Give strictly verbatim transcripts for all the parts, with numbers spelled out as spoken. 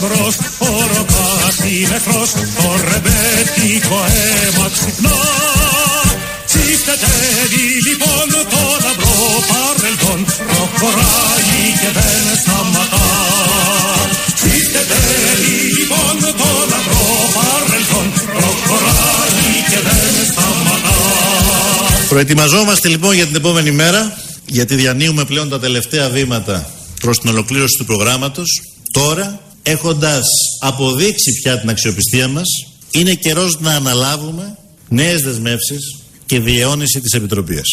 εμπρός, ο ροκάς είναι εχθρός, το ρεμπέτικο αίμα ξυπνά. Τσιστετεύει λοιπόν το λαμπρό παρελθόν, προχωράει και δεν σταματά. Τσιστετεύει λοιπόν το λαμπρό παρελθόν, προχωράει και δεν σταματά. Προετοιμαζόμαστε λοιπόν για την επόμενη μέρα, γιατί διανύουμε πλέον τα τελευταία βήματα προς την ολοκλήρωση του προγράμματος. Τώρα, έχοντας αποδείξει πια την αξιοπιστία μας, είναι καιρός να αναλάβουμε νέες δεσμεύσεις και διαιώνιση της Επιτροπής.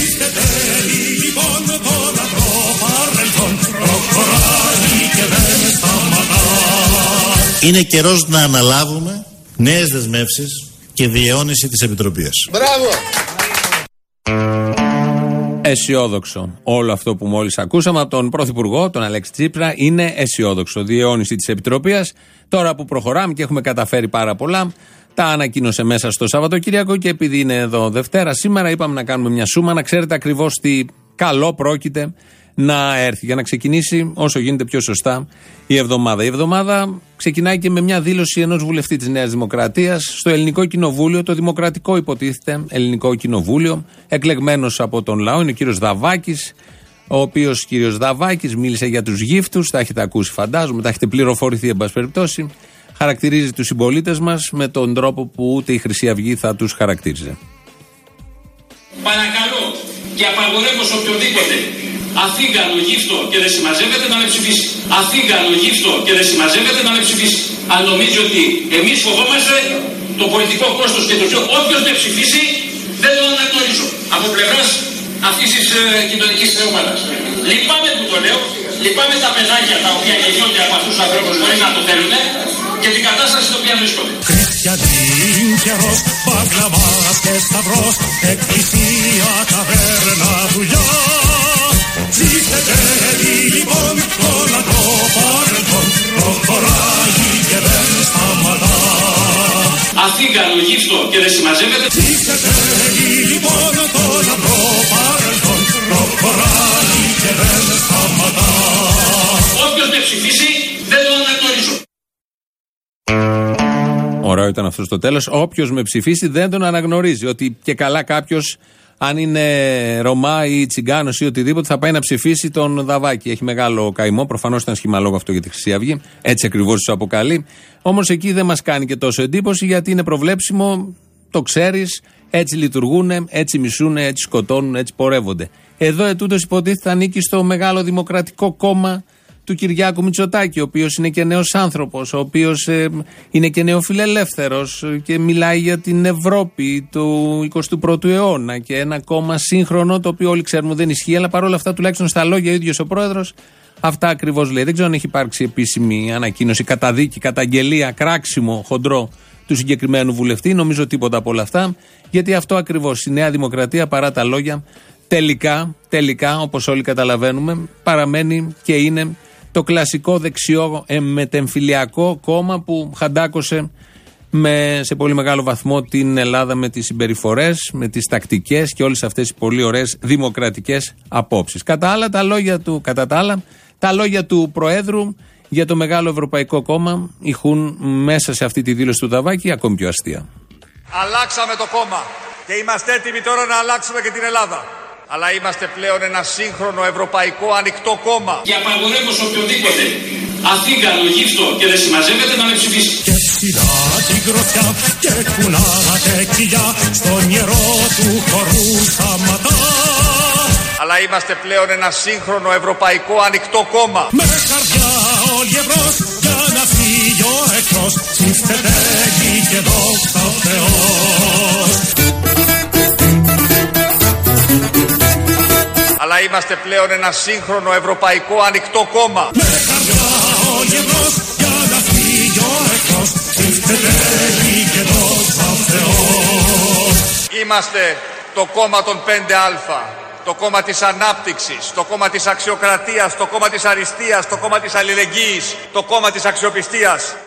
Είναι καιρός να αναλάβουμε νέες δεσμεύσεις και διαιώνιση της Επιτροπής. Μπράβο! Αισιόδοξο. Όλο αυτό που μόλις ακούσαμε από τον Πρωθυπουργό, τον Αλέξη Τσίπρα, είναι αισιόδοξο. Διαιώνιση της Επιτροπής. Τώρα που προχωράμε και έχουμε καταφέρει πάρα πολλά, τα ανακοίνωσε μέσα στο Σαββατοκύριακο και επειδή είναι εδώ Δευτέρα, σήμερα είπαμε να κάνουμε μια σούμα, να ξέρετε ακριβώς τι καλό πρόκειται να έρθει για να ξεκινήσει όσο γίνεται πιο σωστά η εβδομάδα. Η εβδομάδα ξεκινάει και με μια δήλωση ενός βουλευτή της Νέας Δημοκρατίας στο Ελληνικό Κοινοβούλιο, το δημοκρατικό υποτίθεται Ελληνικό Κοινοβούλιο, εκλεγμένος από τον λαό, είναι ο κύριος Δαβάκης, ο οποίος κύριος Δαβάκης μίλησε για τους γύφτους, τα έχετε ακούσει φαντάζομαι, τα έχετε πληροφορηθεί εν πάση περιπτώσει. Χαρακτηρίζει τους συμπολίτες μας με τον τρόπο που ούτε η Χρυσή Αυγή θα τους χαρακτήριζε. Παρακαλώ και απαγορεύω σε οποιοδήποτε αθήγανο γύφτο και δεν συμμαζεύεται να με ψηφίσει. Αθήγανο γύφτο και δεν συμμαζεύεται να με ψηφίσει. Αν νομίζει ότι εμείς φοβόμαστε το πολιτικό κόστος και το πιο, όποιος με ψηφίσει δεν τον αναγνωρίζω. Από πλευράς αυτής της ε, κοινωνικής ομάδας. Λυπάμαι που το λέω, λυπάμαι τα παιδάκια τα οποία γεννιόνται από αυτούς τους ανθρώπους χωρίς να το θέλουν και την κατάσταση στην οποία βρίσκονται. Χριστιανήν καιρός, παγλαμάς και σταυρός, εκκλησία, ταβέρνα, δουλειά. Τσιστετεύει λοιπόν το λαμπρό παρελθόν, προχωράει και δεν σταματά. Αθήγανο γύφτο και δεν συμμαζεύεται. Τσιστετεύει λοιπόν το λαμπρό παρελθόν, προχωράει και δεν σταματά. Όποιος με ψηφίσει δεν τον αναγνωρίζω. Ωραίο ήταν αυτό στο τέλος. Όποιος με ψηφίσει δεν τον αναγνωρίζει. Ότι και καλά κάποιος, αν είναι Ρωμά ή Τσιγκάνος ή οτιδήποτε, θα πάει να ψηφίσει τον Δαβάκη. Έχει μεγάλο καημό. Προφανώς ήταν σχημαλόγο αυτό για τη Χρυσή Αυγή. Έτσι ακριβώς τους αποκαλεί. Όμως εκεί δεν μας κάνει και τόσο εντύπωση, γιατί είναι προβλέψιμο, το ξέρεις, έτσι λειτουργούν, έτσι μισούν, έτσι σκοτώνουν, έτσι πορεύονται. Εδώ ετούτος υποτίθεται ανήκει στο μεγάλο δημοκρατικό κόμμα του Κυριάκου Μητσοτάκη, ο οποίος είναι και νέος άνθρωπος, ο οποίος ε, είναι και νεοφιλελεύθερος και μιλάει για την Ευρώπη του εικοστού πρώτου αιώνα και ένα κόμμα σύγχρονο, το οποίο όλοι ξέρουμε δεν ισχύει, αλλά παρόλα αυτά τουλάχιστον στα λόγια ο ίδιος ο πρόεδρος αυτά ακριβώς λέει. Δεν ξέρω αν έχει υπάρξει επίσημη ανακοίνωση, καταδίκη, καταγγελία, κράξιμο χοντρό του συγκεκριμένου βουλευτή. Νομίζω τίποτα από όλα αυτά, γιατί αυτό ακριβώς η Νέα Δημοκρατία, παρά τα λόγια, τελικά, τελικά όπως όλοι καταλαβαίνουμε, παραμένει και είναι το κλασικό δεξιό ε, μετεμφυλιακό κόμμα που χαντάκωσε με, σε πολύ μεγάλο βαθμό την Ελλάδα με τις συμπεριφορές, με τις τακτικές και όλες αυτές οι πολύ ωραίες δημοκρατικές απόψεις. Κατά άλλα, τα λόγια του, κατά τα άλλα, τα λόγια του Προέδρου για το Μεγάλο Ευρωπαϊκό Κόμμα ηχούν μέσα σε αυτή τη δήλωση του Δαβάκη ακόμη πιο αστεία. Αλλάξαμε το κόμμα και είμαστε έτοιμοι τώρα να αλλάξουμε και την Ελλάδα. Αλλά είμαστε πλέον ένα σύγχρονο ευρωπαϊκό ανοιχτό κόμμα. Και απαγορεύω σε οποιοδήποτε αθήγανο γύφτο και δεν συμμαζεύεται να με ψηφίσει. Και ψηλά την γροθιά και κουνάτε κοιλιά στο νερό του χορού σταματά. Αλλά είμαστε πλέον ένα σύγχρονο ευρωπαϊκό ανοιχτό κόμμα. Με καρδιά όλοι ευρώς για να φύγει ο εχθρός, ψηφτετέχει και δόξα ο Θεός. Αλλά είμαστε πλέον ένα σύγχρονο ευρωπαϊκό ανοιχτό κόμμα. Με καρδιά όλοι ευρώς για να φύγει ο εχθρός, ψηφτετέχει και δόξα ο Θεός. Είμαστε το κόμμα των πέντε Α. Το κόμμα της ανάπτυξης, το κόμμα της αξιοκρατίας, το κόμμα της αριστείας, το κόμμα της αλληλεγγύης, το κόμμα της αξιοπιστίας.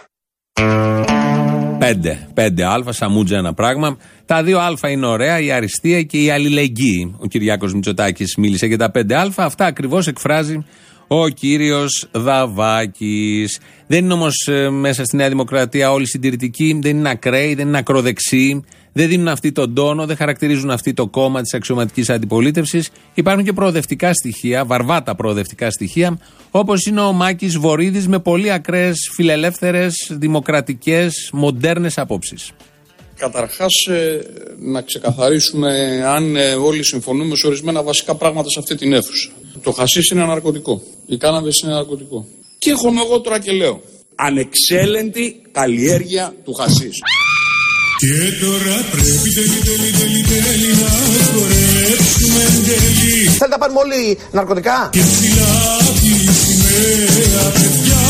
Πέντε. Πέντε Α, σαμούτζα ένα πράγμα. Τα δύο Α είναι ωραία, η αριστεία και η αλληλεγγύη. Ο Κυριάκος Μητσοτάκης μίλησε για τα πέντε Α. Αυτά ακριβώς εκφράζει ο κύριος Δαβάκης. Δεν είναι όμως ε, μέσα στη Νέα Δημοκρατία όλοι συντηρητικοί, δεν είναι ακραίοι, δεν είναι ακροδεξιοί, δεν δίνουν αυτή τον τόνο, δεν χαρακτηρίζουν αυτή το κόμμα της αξιωματικής αντιπολίτευσης. Υπάρχουν και προοδευτικά στοιχεία, βαρβάτα προοδευτικά στοιχεία, όπως είναι ο Μάκης Βορίδης με πολύ ακραίες, φιλελεύθερες, δημοκρατικές, μοντέρνες απόψεις. Καταρχάς, ε, να ξεκαθαρίσουμε αν ε, όλοι συμφωνούμε σε ορισμένα βασικά πράγματα σε αυτή την αίθουσα. Το χασίς είναι ναρκωτικό. Η κάναβης είναι ναρκωτικό. Και έρχομαι εγώ τώρα και λέω: ανεξέλεγκτη καλλιέργεια του χασίς. Και τώρα πρέπει τέλει, τέλει, τέλει, τέλει να χορέψουμε τέλει. Θέλετε να πάρουμε όλοι ναρκωτικά? Και ψηλά τη σημαία, παιδιά.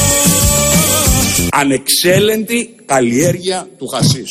Ανεξέλεγκτη καλλιέργεια του χασίς.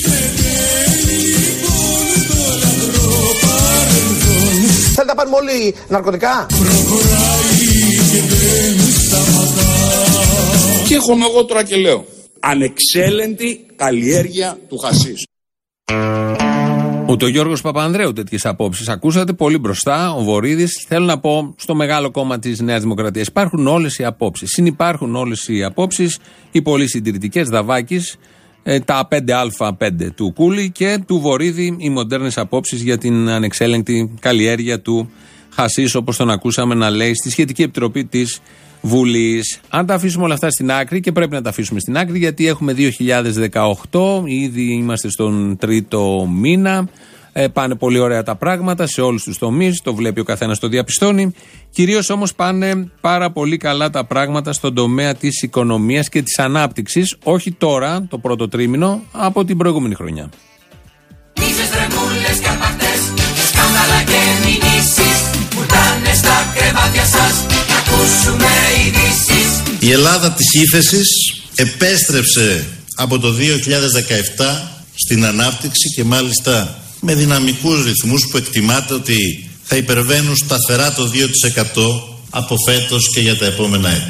Θέλετε να πάρουμε όλοι ναρκωτικά? Προχωράει και δεν σταματά. Και έρχομαι εγώ τώρα και λέω: ανεξέλεγκτη καλλιέργεια του χασίς. Ούτε ο Γιώργος Παπανδρέου τέτοιες απόψεις ακούσατε, πολύ μπροστά, ο Βορίδης. Θέλω να πω στο μεγάλο κόμμα της Νέας Δημοκρατίας υπάρχουν όλες οι απόψεις. Συνυπάρχουν όλες οι απόψεις, οι πολύ συντηρητικές, Δαβάκης, τα πέντε α πέντε του Κούλη και του Βορίδη, οι μοντέρνες απόψεις για την ανεξέλεγκτη καλλιέργεια του χασίς, όπως τον ακούσαμε να λέει στη σχετική επιτροπή της Βουλής. Αν τα αφήσουμε όλα αυτά στην άκρη, και πρέπει να τα αφήσουμε στην άκρη, γιατί έχουμε δύο χιλιάδες δεκαοκτώ, ήδη είμαστε στον τρίτο μήνα, ε, πάνε πολύ ωραία τα πράγματα σε όλους τους τομείς, το βλέπει ο καθένας, το διαπιστώνει. Κυρίως όμως πάνε πάρα πολύ καλά τα πράγματα στον τομέα της οικονομίας και της ανάπτυξης, όχι τώρα, το πρώτο τρίμηνο, από την προηγούμενη χρονιά. Η Ελλάδα της ύφεσης επέστρεψε από το δύο χιλιάδες δεκαεπτά στην ανάπτυξη και μάλιστα με δυναμικούς ρυθμούς που εκτιμάται ότι θα υπερβαίνουν σταθερά το δύο τοις εκατό από φέτος και για τα επόμενα έτη.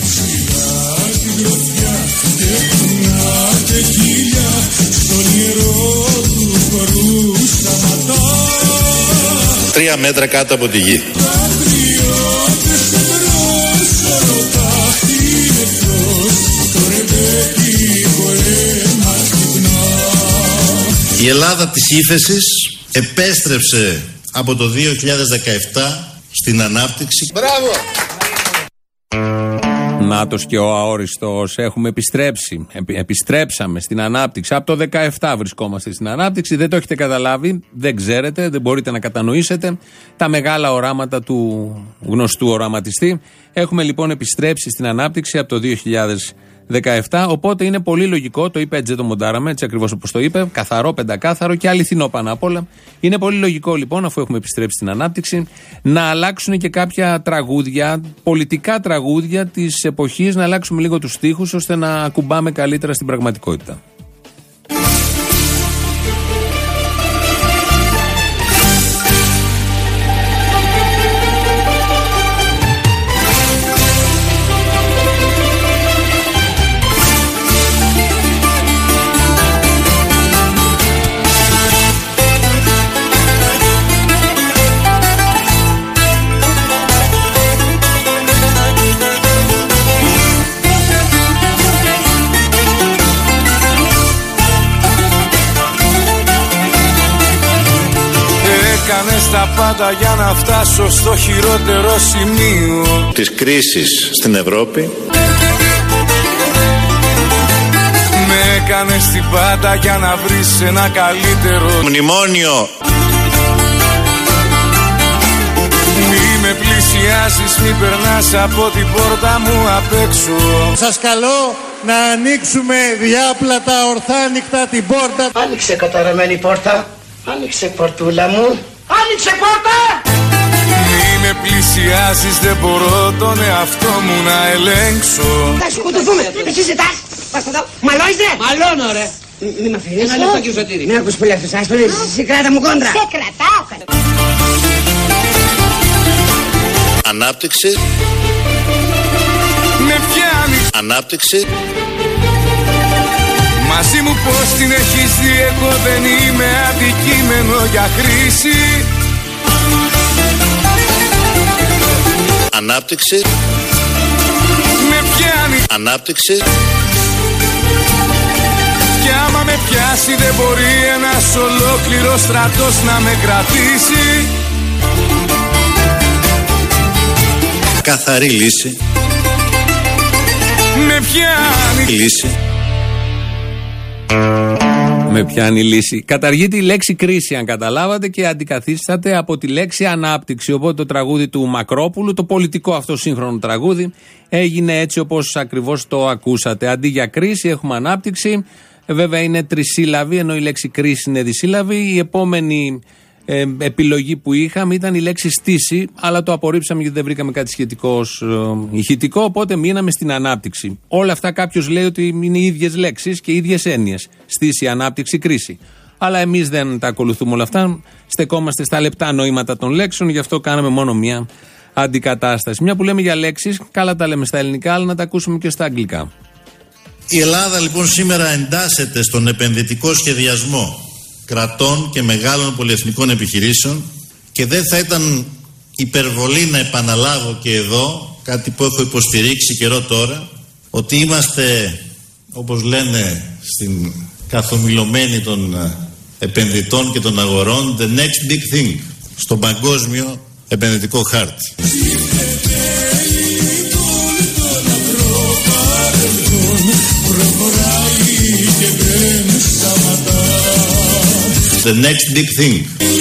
Τρία μέτρα κάτω από τη γη. Η Ελλάδα της ύφεσης επέστρεψε από το δύο χιλιάδες δεκαεπτά στην ανάπτυξη. Μπράβο! Νάτος και ο αόριστος, έχουμε επιστρέψει, επιστρέψαμε στην ανάπτυξη. Από το δεκαεπτά βρισκόμαστε στην ανάπτυξη, δεν το έχετε καταλάβει, δεν ξέρετε, δεν μπορείτε να κατανοήσετε τα μεγάλα οράματα του γνωστού οραματιστή. Έχουμε λοιπόν επιστρέψει στην ανάπτυξη από το δύο χιλιάδες δεκαεπτά, οπότε είναι πολύ λογικό, το είπε έτσι, το μοντάραμε, έτσι ακριβώς όπως το είπε, καθαρό, πεντακάθαρο και αληθινό πάνω απ' όλα. Είναι πολύ λογικό λοιπόν, αφού έχουμε επιστρέψει στην ανάπτυξη, να αλλάξουν και κάποια τραγούδια, πολιτικά τραγούδια της εποχής, να αλλάξουμε λίγο τους στίχους ώστε να ακουμπάμε καλύτερα στην πραγματικότητα. Έκανες τα πάντα για να φτάσω στο χειρότερο σημείο της κρίσης στην Ευρώπη. Με έκανες την πάντα για να βρεις ένα καλύτερο Μνημόνιο. Μη με πλησιάζεις, μη περνάς από την πόρτα μου απ' έξω. Σας καλώ να ανοίξουμε διάπλατα, ορθά, ανοιχτά την πόρτα. Άνοιξε καταραμένη πόρτα. Άνοιξε πορτούλα μου. Άνοιξε πόρτα! Μη με πλησιάζεις, δεν μπορώ τον εαυτό μου να ελέγξω. Θα σκοτωθούμε. Εσύ ζητάς. Πας εδώ. Μαλώνεις ρε. Μαλώνω ρε. Μη με αφήνεις. Ένα λεπτό και Σωτήρη. Μην ακούς πολύ αυτός. Ας το δεις. Εσύ κράτα μου κόντρα. Σε κρατάω. Ανάπτυξη. Με πιάνει. Ανάπτυξη. Μαζί μου πως την έχεις δει, εγώ δεν είμαι αντικείμενο για χρήση. Ανάπτυξη. Με πιάνει. Ανάπτυξη. Κι άμα με πιάσει δεν μπορεί ένας ολόκληρος στρατός να με κρατήσει. Καθαρή λύση. Με πιάνει λύση. Με πιάνει λύση. Καταργείται η λέξη κρίση, αν καταλάβατε, και αντικαθίσταται από τη λέξη ανάπτυξη. Οπότε το τραγούδι του Μακρόπουλου, το πολιτικό αυτό σύγχρονο τραγούδι, έγινε έτσι όπως ακριβώς το ακούσατε. Αντί για κρίση έχουμε ανάπτυξη. Βέβαια είναι τρισύλλαβη, ενώ η λέξη κρίση είναι δισύλλαβη. Η επόμενη ε, επιλογή που είχαμε ήταν η λέξη στήση, αλλά το απορρίψαμε γιατί δεν βρήκαμε κάτι σχετικό ως ε, ηχητικό, οπότε μείναμε στην ανάπτυξη. Όλα αυτά κάποιος λέει ότι είναι οι ίδιες λέξεις και οι ίδιες έννοιες. Στήση, ανάπτυξη, κρίση. Αλλά εμείς δεν τα ακολουθούμε όλα αυτά. Στεκόμαστε στα λεπτά νοήματα των λέξεων, γι' αυτό κάναμε μόνο μία αντικατάσταση. Μια που λέμε για λέξεις, καλά τα λέμε στα ελληνικά, αλλά να τα ακούσουμε και στα αγγλικά. Η Ελλάδα λοιπόν σήμερα εντάσσεται στον επενδυτικό σχεδιασμό κρατών και μεγάλων πολυεθνικών επιχειρήσεων και δεν θα ήταν υπερβολή να επαναλάβω και εδώ κάτι που έχω υποστηρίξει καιρό τώρα, ότι είμαστε, όπως λένε στην καθομιλωμένη των επενδυτών και των αγορών, the next big thing στον παγκόσμιο επενδυτικό χάρτη. The next big thing.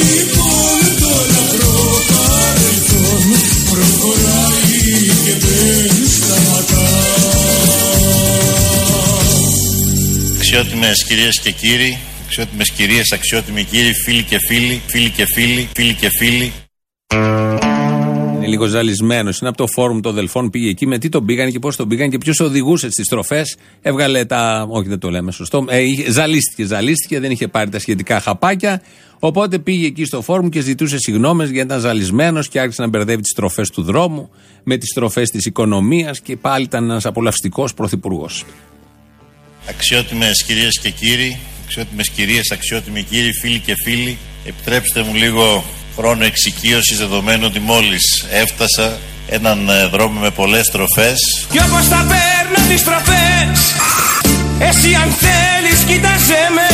Αξιότιμες κυρίες και κύριοι, αξιότιμες κυρίες, αξιότιμοι κύριοι, φίλοι και φίλοι, φίλοι και φίλοι, φίλοι και φίλοι. Είναι λίγο ζαλισμένος. Είναι από το φόρουμ των Δελφών. Πήγε εκεί με τι τον πήγαν και πώς τον πήγαν και ποιος οδηγούσε στις στροφές. Έβγαλε τα. Όχι, δεν το λέμε σωστό. Ε, ζαλίστηκε, ζαλίστηκε, δεν είχε πάρει τα σχετικά χαπάκια. Οπότε πήγε εκεί στο φόρουμ και ζητούσε συγγνώμες γιατί ήταν ζαλισμένος και άρχισε να μπερδεύει τις στροφές του δρόμου με τις στροφές της οικονομίας και πάλι ήταν ένας απολαυστικός πρωθυπουργός. Αξιότιμες κυρίες και κύριοι, αξιότιμες κυρίες, αξιότιμοι κύριοι, φίλοι και φίλοι, επιτρέψτε μου λίγο χρόνο εξοικείωσης, δεδομένου ότι μόλις έφτασα έναν δρόμο με πολλές στροφές. Κι όπως θα παίρνω τις στροφές, εσύ αν θέλεις κοίταζε με.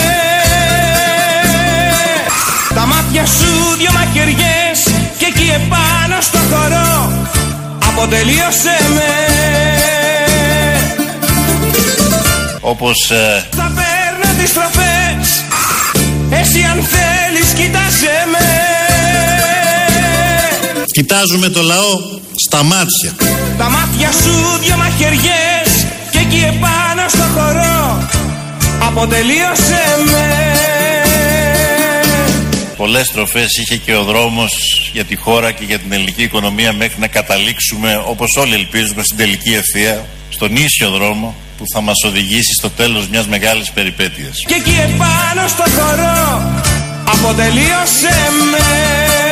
Τα μάτια σου δυο μαχαιριές και εκεί επάνω στο χορό αποτελείωσε με. Όπως ε... θα παίρνω τις στροφές, εσύ αν θέλεις κοίταζε με. Κοιτάζουμε το λαό στα μάτια. Τα μάτια σου δυο μαχαιριές και εκεί επάνω στο χορό αποτελείωσε με. Πολλές στροφές είχε και ο δρόμος για τη χώρα και για την ελληνική οικονομία μέχρι να καταλήξουμε, όπως όλοι ελπίζουμε, στην τελική ευθεία, στον ίσιο δρόμο που θα μας οδηγήσει στο τέλος μιας μεγάλης περιπέτειας. Και εκεί επάνω στο χορό αποτελείωσε με.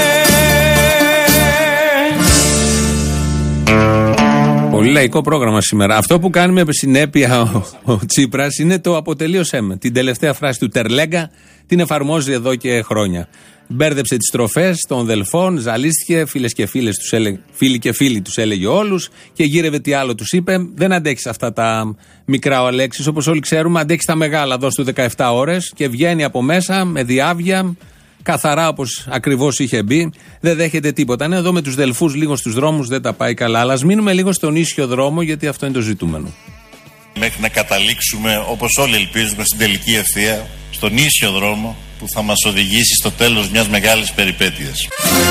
Πολύ λαϊκό πρόγραμμα σήμερα. Αυτό που κάνει με συνέπεια ο, ο Τσίπρας είναι το αποτελείωσέ με. Την τελευταία φράση του Τερλέγκα την εφαρμόζει εδώ και χρόνια. Μπέρδεψε τις στροφές των Δελφών, ζαλίστηκε, φίλες και φίλες τους έλεγε, φίλοι και φίλοι τους έλεγε όλους και γύρευε τι άλλο τους είπε. Δεν αντέχεις αυτά τα μικρά ο Αλέξης, όπως όλοι ξέρουμε, αντέχεις τα μεγάλα, δώσ' του δεκαεπτά ώρες και βγαίνει από μέσα με διάβια, καθαρά όπως ακριβώς είχε μπει, δεν δέχεται τίποτα. Ναι, εδώ με τους Δελφούς λίγο στους δρόμους δεν τα πάει καλά, αλλά ας μείνουμε λίγο στον ίσιο δρόμο γιατί αυτό είναι το ζητούμενο. Μέχρι να καταλήξουμε, όπως όλοι ελπίζουμε, στην τελική ευθεία, στον ίσιο δρόμο που θα μας οδηγήσει στο τέλος μιας μεγάλης περιπέτειας.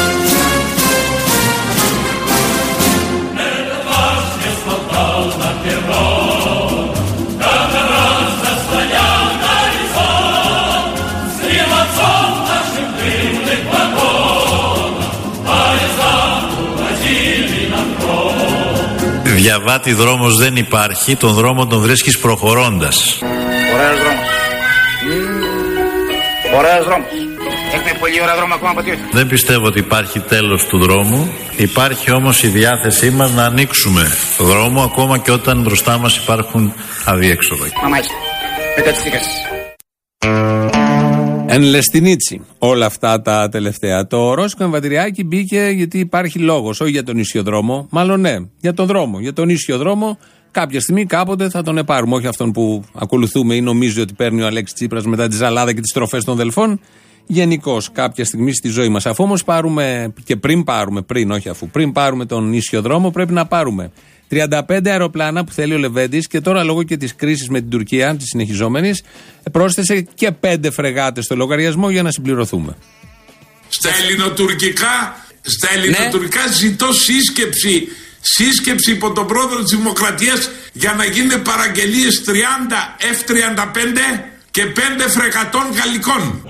Διαβάτη δρόμος δεν υπάρχει, τον δρόμο τον βρίσκεις προχωρώντας. Ωραίος δρόμος. Ωραίος δρόμος. Έχουμε πολύ ωραία δρόμο ακόμα από τι. Δεν πιστεύω ότι υπάρχει τέλος του δρόμου. Υπάρχει όμως η διάθεσή μας να ανοίξουμε το δρόμο ακόμα και όταν μπροστά μας υπάρχουν αδιέξοδα. Μαμά είσαι. Μετά τις δίκασεις. Εν Λεστινίτσι όλα αυτά τα τελευταία. Το Ρώσικο εμβατηριάκι μπήκε γιατί υπάρχει λόγος, όχι για τον ίσιο δρόμο, μάλλον ναι, για τον δρόμο. Για τον ίσιο δρόμο κάποια στιγμή κάποτε θα τον επάρουμε, όχι αυτόν που ακολουθούμε ή νομίζει ότι παίρνει ο Αλέξης Τσίπρας μετά τη ζαλάδα και τις τροφές των Δελφών. Γενικώς κάποια στιγμή στη ζωή μας. Αφού όμως πάρουμε, και πριν πάρουμε, πριν, όχι αφού, πριν πάρουμε τον ίσιο δρόμο, πρέπει να πάρουμε τριάντα πέντε αεροπλάνα που θέλει ο Λεβέντης και τώρα λόγω και της κρίσης με την Τουρκία, της συνεχιζόμενης, πρόσθεσε και πέντε φρεγάτες στο λογαριασμό για να συμπληρωθούμε. Στα ελληνοτουρκικά, στα ελληνοτουρκικά ναι. Ζητώ σύσκεψη, σύσκεψη υπό τον πρόεδρο της Δημοκρατίας για να γίνουν παραγγελίες τριάντα εφ τριάντα πέντε και πέντε φρεγατών γαλλικών.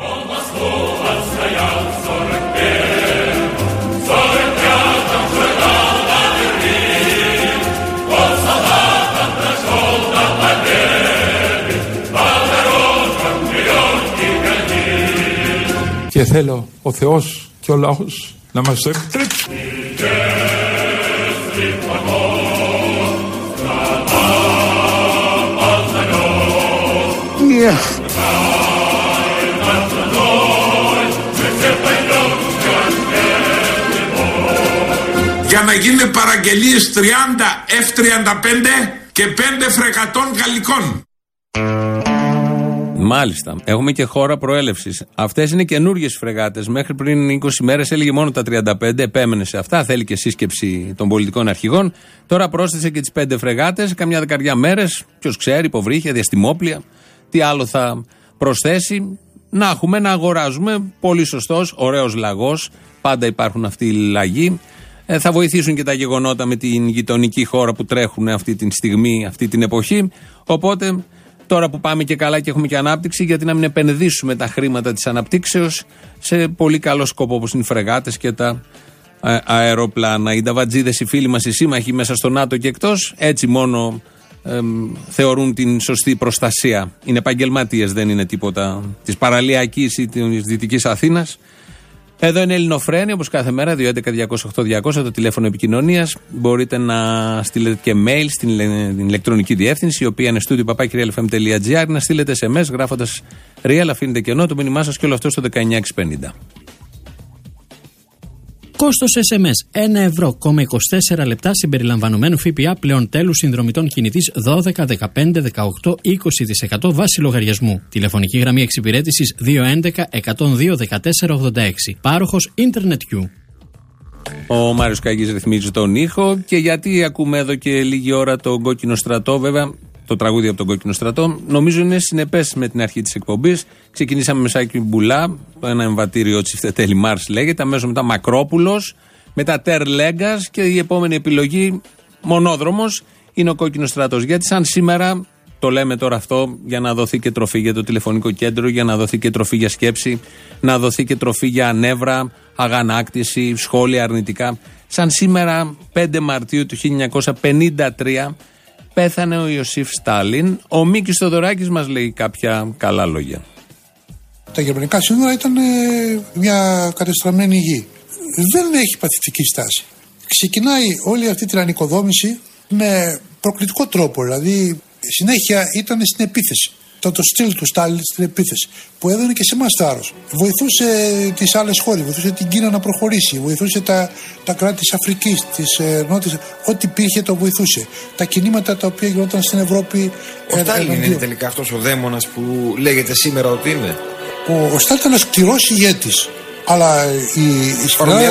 Και θέλω ο Θεός και ο λαός να μας το επιτρέψει. Yeah. Για να γίνουν παραγγελίες τριάντα εφ τριάντα πέντε και πέντε φρεγατών γαλλικών. Μάλιστα. Έχουμε και χώρα προέλευσης. Αυτές είναι καινούργιες φρεγάτες. Μέχρι πριν είκοσι μέρες έλεγε μόνο τα τριάντα πέντε, επέμενε σε αυτά. Θέλει και σύσκεψη των πολιτικών αρχηγών. Τώρα πρόσθεσε και τις πέντε φρεγάτες. Καμιά δεκαριά μέρες. Ποιος ξέρει, υποβρύχια, διαστημόπλια. Τι άλλο θα προσθέσει. Να έχουμε, να αγοράζουμε. Πολύ σωστός, ωραίος λαγός. Πάντα υπάρχουν αυτοί οι λαγοί. Ε, θα βοηθήσουν και τα γεγονότα με την γειτονική χώρα που τρέχουν αυτή τη στιγμή, αυτή την εποχή. Οπότε. Τώρα που πάμε και καλά και έχουμε και ανάπτυξη, γιατί να μην επενδύσουμε τα χρήματα της αναπτύξεως σε πολύ καλό σκοπό όπως είναι οι φρεγάτες και τα ε, αεροπλάνα. Οι νταβατζίδες, οι φίλοι μας, οι σύμμαχοι μέσα στο ΝΑΤΟ και εκτός, έτσι μόνο ε, θεωρούν την σωστή προστασία. Είναι επαγγελματίες, δεν είναι τίποτα της παραλιακής ή της Δυτικής Αθήνας. Εδώ είναι Ελληνοφρένη, όπως κάθε μέρα, δύο έντεκα διακόσια οκτώ διακόσια, το τηλέφωνο επικοινωνίας. Μπορείτε να στείλετε και mail στην την ηλεκτρονική διεύθυνση, η οποία είναι studio παπάκι real f m τελεία g r, να στείλετε ες εμ ες γράφοντας real, αφήνετε κενό το μήνυμά σας και όλο αυτό στο δεκαεννιά εξακόσια πενήντα. Κόστος ες εμ ες ένα ευρώ, είκοσι τέσσερα λεπτά συμπεριλαμβανομένου ΦΠΑ, πλέον τέλους συνδρομητών κινητής δώδεκα, δεκαπέντε, δεκαοκτώ, είκοσι τοις εκατό βάση λογαριασμού. Τηλεφωνική γραμμή εξυπηρέτησης δύο έντεκα εκατόν δύο δεκατέσσερα ογδόντα έξι. Πάροχος Internet Q. Ο Μάριος Καγής ρυθμίζει τον ήχο και γιατί ακούμε εδώ και λίγη ώρα τον Κόκκινο Στρατό, βέβαια. Το τραγούδι από τον Κόκκινο Στρατό, νομίζω είναι συνεπές με την αρχή της εκπομπής. Ξεκινήσαμε με Σάκη Μπουλά, ένα εμβατήριο Τσιφτετέλη Μάρς λέγεται, αμέσως μετά Μακρόπουλος, μετά Τερ Λέγκας και η επόμενη επιλογή, μονόδρομος, είναι ο Κόκκινος Στρατός. Γιατί σαν σήμερα, το λέμε τώρα αυτό, για να δοθεί και τροφή για το τηλεφωνικό κέντρο, για να δοθεί και τροφή για σκέψη, να δοθεί και τροφή για νεύρα, αγανάκτηση, σχόλια αρνητικά. Σαν σήμερα, πέντε Μαρτίου του χίλια εννιακόσια πενήντα τρία, πέθανε ο Ιωσήφ Στάλιν. Ο Μίκης Θοδωράκης μας λέει κάποια καλά λόγια. Τα γερμανικά σύνορα ήταν ε, μια κατεστραμμένη γη. Δεν έχει παθητική στάση. Ξεκινάει όλη αυτή την ανοικοδόμηση με προκλητικό τρόπο. Δηλαδή συνέχεια ήταν στην επίθεση. Το, το στυλ του Στάλιν στην επίθεση, που έδωνε και σε εμάς θάρρος. Βοηθούσε τις άλλες χώρες, βοηθούσε την Κίνα να προχωρήσει, βοηθούσε τα, τα κράτη της Αφρικής, της ε, Νότιας, ό,τι υπήρχε το βοηθούσε. Τα κινήματα τα οποία γινόταν στην Ευρώπη. Ο ε, Στάλιν είναι τελικά αυτός ο δαίμονας που λέγεται σήμερα ότι είναι. Ο, ο Στάλιν ήταν ένας σκληρός ηγέτης. Αλλά η, η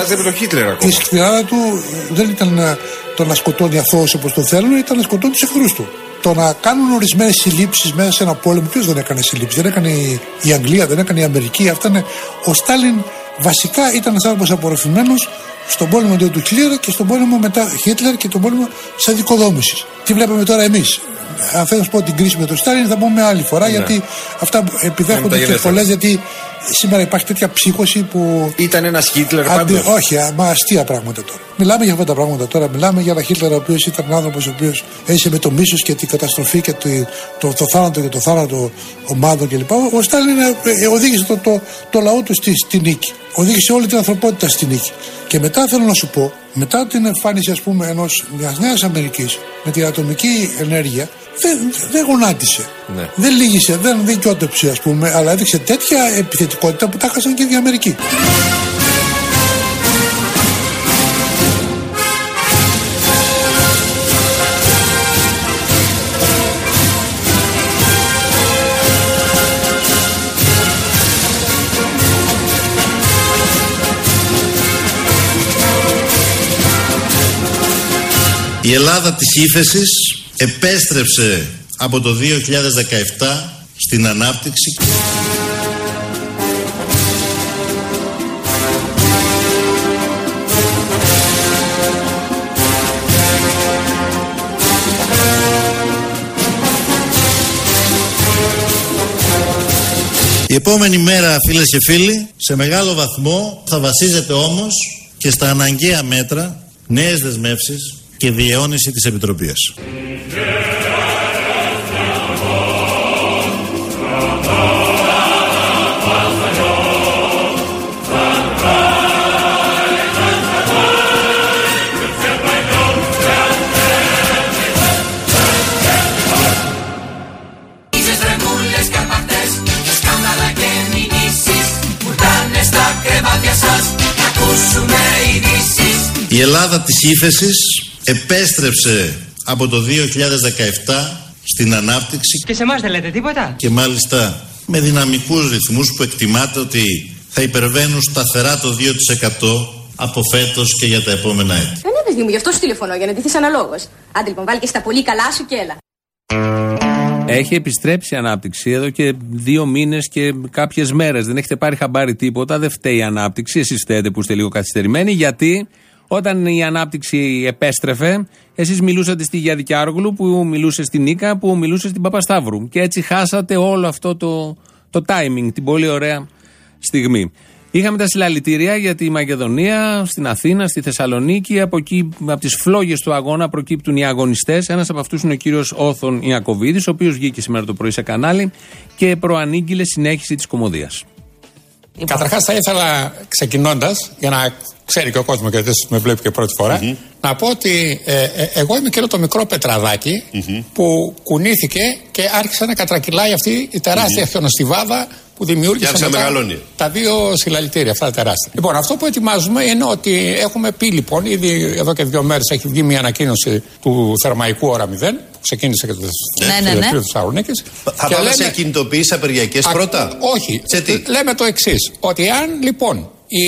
σκληράδα του δεν ήταν να, το να σκοτώνει αθώους όπως το θέλουν, ήταν να σκοτώνει τους εχθρούς του. Το να κάνουν ορισμένες συλλήψεις μέσα σε ένα πόλεμο, ποιος δεν έκανε συλλήψεις, δεν έκανε η Αγγλία, δεν έκανε η Αμερική. Αυτά είναι. Ο Στάλιν βασικά ήταν ένας άνθρωπος απορροφημένος στον πόλεμο του Χίτλερ και στον πόλεμο μετά Χίτλερ και τον πόλεμο της αδικοδόμησης. Τι βλέπουμε τώρα εμείς. Αν θέλω να σου πω την κρίση με τον Στάλιν, θα πούμε άλλη φορά, ναι. Γιατί αυτά επιδέχονται και πολλές, γιατί σήμερα υπάρχει τέτοια ψύχωση που. Ήταν ένας Χίτλερ πάντως. Όχι, μα αστεία πράγματα τώρα. Μιλάμε για αυτά τα πράγματα τώρα. Μιλάμε για ένα Χίτλερ ο οποίος ήταν άνθρωπος ο οποίος έζησε με το μίσος και την καταστροφή και το, το, το θάνατο και το θάνατο ομάδων κλπ. Ο Στάλιν οδήγησε το, το, το λαό του στη, στη νίκη. Οδήγησε όλη την ανθρωπότητα στη νίκη. Και μετά θέλω να σου πω, μετά την εμφάνιση ας πούμε ενός μιας νέας Αμερικής με την ατομική ενέργεια, δεν, δεν γονάτισε. Ναι. Δεν λύγησε, δεν δικαιότεψε, ας πούμε, αλλά έδειξε τέτοια επιθετικότητα που τα χάσαν και οι Αμερικοί. Η Ελλάδα της ύφεσης επέστρεψε από το δύο χιλιάδες δεκαεπτά στην ανάπτυξη. Η επόμενη μέρα, φίλες και φίλοι, σε μεγάλο βαθμό θα βασίζεται όμως και στα αναγκαία μέτρα, νέες δεσμεύσεις και διαιώνιση της Επιτροπής. Η Ελλάδα της ύφεσης επέστρεψε από το δύο χιλιάδες δεκαεπτά στην ανάπτυξη. Και σε εμάς δεν λέτε τίποτα. Και μάλιστα με δυναμικούς ρυθμούς που εκτιμάται ότι θα υπερβαίνουν σταθερά το δύο τοις εκατό από φέτος και για τα επόμενα έτη. Κανένα παιδί μου, γι' αυτό σου τηλεφωνώ, για να ντυθείς αναλόγως. Άντε λοιπόν, βάλει και στα πολύ καλά σου και έλα. Έχει επιστρέψει η ανάπτυξη εδώ και δύο μήνες και κάποιες μέρες. Δεν έχετε πάρει χαμπάρι τίποτα, δεν φταίει η ανάπτυξη. Εσείς φταίτε που είστε λίγο καθυστερημένοι, γιατί όταν η ανάπτυξη επέστρεφε, εσείς μιλούσατε στη Γιάννη Κιάρογλου, που μιλούσε στην Νίκα, που μιλούσε στην Παπασταύρου. Και έτσι χάσατε όλο αυτό το, το timing, την πολύ ωραία στιγμή. Είχαμε τα συλλαλητήρια για τη Μακεδονία στην Αθήνα, στη Θεσσαλονίκη. Από εκεί, από τις φλόγες του αγώνα, προκύπτουν οι αγωνιστές. Ένας από αυτούς είναι ο κύριος Όθων Ιακωβίδης, ο οποίος βγήκε σήμερα το πρωί σε κανάλι και προανήγγειλε συνέχιση της κωμωδίας. Καταρχάς, θα ήθελα ξεκινώντας, για να ξέρει και ο κόσμος, γιατί με βλέπει και πρώτη φορά, mm-hmm. να πω ότι ε, ε, εγώ είμαι εκείνο το μικρό πετραδάκι mm-hmm. που κουνήθηκε και άρχισε να κατρακυλάει αυτή η τεράστια mm-hmm. χιονοστιβάδα που δημιούργησε μετά τα δύο συλλαλητήρια, αυτά τα τεράστια. Λοιπόν, αυτό που ετοιμάζουμε είναι ότι έχουμε πει λοιπόν, ήδη εδώ και δύο μέρες έχει βγει μια ανακοίνωση του Θερμαϊκού Ωρα μηδέν, που ξεκίνησε και το Θερμαϊκό του Θεσσαλονίκης. Θα πάμε σε κινητοποιήσεις απεργιακές α, πρώτα. Όχι, λέμε το εξής, ότι αν λοιπόν η,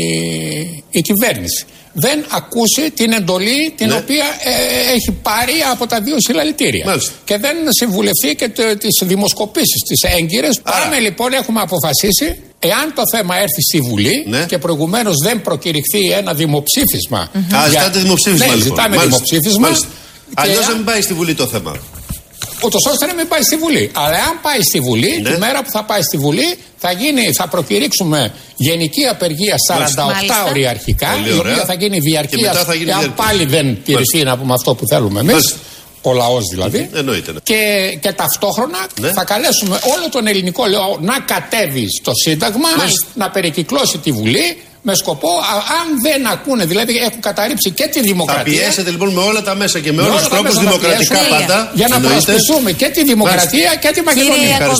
η κυβέρνηση δεν ακούσει την εντολή την ναι. οποία ε, έχει πάρει από τα δύο συλλαλητήρια. Μάλιστα. Και δεν συμβουλευτεί και το, τις δημοσκοπήσεις, τις έγκυρες. Πάμε λοιπόν, έχουμε αποφασίσει, εάν το θέμα έρθει στη Βουλή ναι. και προηγουμένως δεν προκηρυχθεί ένα δημοψήφισμα. Mm-hmm. Α, ζητάτε δημοψήφισμα ναι, λοιπόν. Ζητάμε Μάλιστα. δημοψήφισμα. Αλλιώς δεν πάει στη Βουλή το θέμα. Ούτως ώστε να μην πάει στη Βουλή. Αλλά αν πάει στη Βουλή, ναι. τη μέρα που θα πάει στη Βουλή, θα, γίνει, θα προκηρύξουμε γενική απεργία σαράντα οκτώ ώρες αρχικά, η οποία θα γίνει διαρκείας και, και αν πάλι δεν τηρηθεί να πούμε αυτό που θέλουμε εμείς, ο λαός δηλαδή. Εννοείται, ναι. και, και ταυτόχρονα ναι. θα καλέσουμε όλο τον ελληνικό λαό να κατέβει στο Σύνταγμα, Μάλιστα. να περικυκλώσει τη Βουλή. Με σκοπό, αν δεν ακούνε, δηλαδή έχουν καταρρύψει και τη δημοκρατία. Θα πιέσετε λοιπόν με όλα τα μέσα και με, με όλους τους τρόπους δημοκρατικά πάντα. Για να προασπιστούμε και τη δημοκρατία Μάλιστα. και τη Μακεδονία.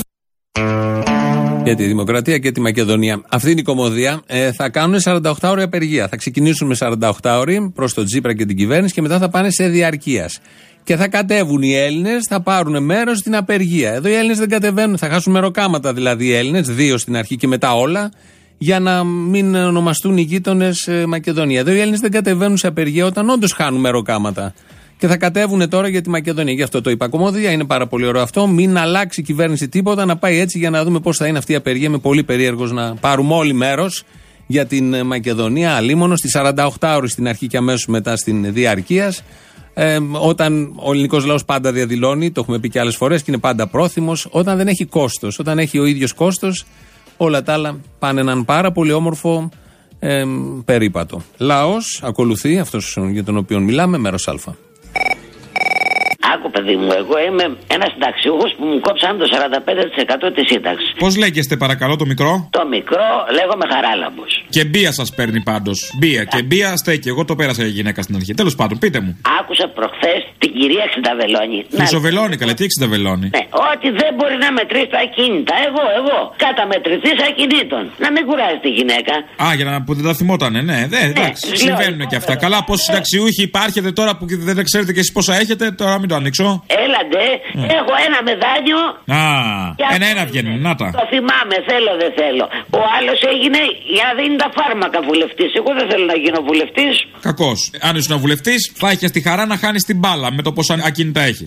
Και τη δημοκρατία και τη Μακεδονία. Αυτή είναι η κωμωδία. Ε, θα κάνουν σαράντα οκτώ ώρες απεργία. Θα ξεκινήσουν με σαράντα οκτώ ώρες προς τον Τσίπρα και την κυβέρνηση και μετά θα πάνε σε διαρκείας. Και θα κατέβουν οι Έλληνες, θα πάρουν μέρος στην απεργία. Εδώ οι Έλληνες δεν κατεβαίνουν, θα χάσουν μεροκάματα δηλαδή οι Έλληνες, δύο στην αρχή και μετά όλα. Για να μην ονομαστούν οι γείτονες ε, Μακεδονία. Εδώ οι Έλληνες δεν κατεβαίνουν σε απεργία όταν όντως χάνουν μεροκάματα. Και θα κατέβουν τώρα για τη Μακεδονία. Γι' αυτό το είπα κωμωδία. Είναι πάρα πολύ ωραίο αυτό. Μην αλλάξει η κυβέρνηση τίποτα, να πάει έτσι για να δούμε πώς θα είναι αυτή η απεργία. Είμαι πολύ περίεργος να πάρουμε όλοι μέρος για την Μακεδονία. Αλίμονο στις σαράντα οκτώ ώρες στην αρχή και αμέσως μετά στην διαρκείας. Ε, όταν ο ελληνικός λαός πάντα διαδηλώνει, το έχουμε πει και άλλες φορές και είναι πάντα πρόθυμος, όταν δεν έχει κόστος, όταν έχει ο ίδιος κόστος. Όλα τα άλλα πάνε έναν πάρα πολύ όμορφο ε, περίπατο. Λαός ακολουθεί, αυτός για τον οποίο μιλάμε, μέρος Α. Άκου παιδί μου, εγώ είμαι ένας συνταξιούχος που μου κόψαν το σαράντα πέντε τοις εκατό της σύνταξης. Πώς λέγεστε παρακαλώ το μικρό? Το μικρό λέγομαι Χαράλαμπος. Και μπία σας παίρνει πάντως. Μπία. Και μπία στέκει. Εγώ το πέρασα για γυναίκα στην αρχή. Τέλος πάντων, πείτε μου. Άκουσα προχθές την κυρία Ξενταβελώνη. Χρυσοβελώνη, καλέ, τι Ξενταβελώνη. Ναι, ότι δεν μπορεί να μετρήσει τα ακίνητα. Εγώ, εγώ. Καταμετρητής ακινήτων. Να μην κουράζει τη γυναίκα. Α, για να που δεν τα θυμότανε, ναι. ναι εντάξει, ναι, συμβαίνουν λέω, και αυτά. Καλά, πόσοι συνταξιούχοι υπάρχετε τώρα που δεν ξέρετε κι εσείς πόσα έχετε, τώρα μην το ανοίξω. Έλαντε, mm. έχω ένα medalio. Α, ένα-ένα βγαίνουν, να τα. Το θυμάμαι, θέλω δεν θέλω. Ο άλλος έγινε για να δίνει τα φάρμακα βουλευτής. Εγώ δεν θέλω να γίνω βουλευτής. Κακός. Αν ήσουν βουλευτής, θα είχες τη χαρά να χάνεις την μπάλα με το πόσα ακίνητα έχεις.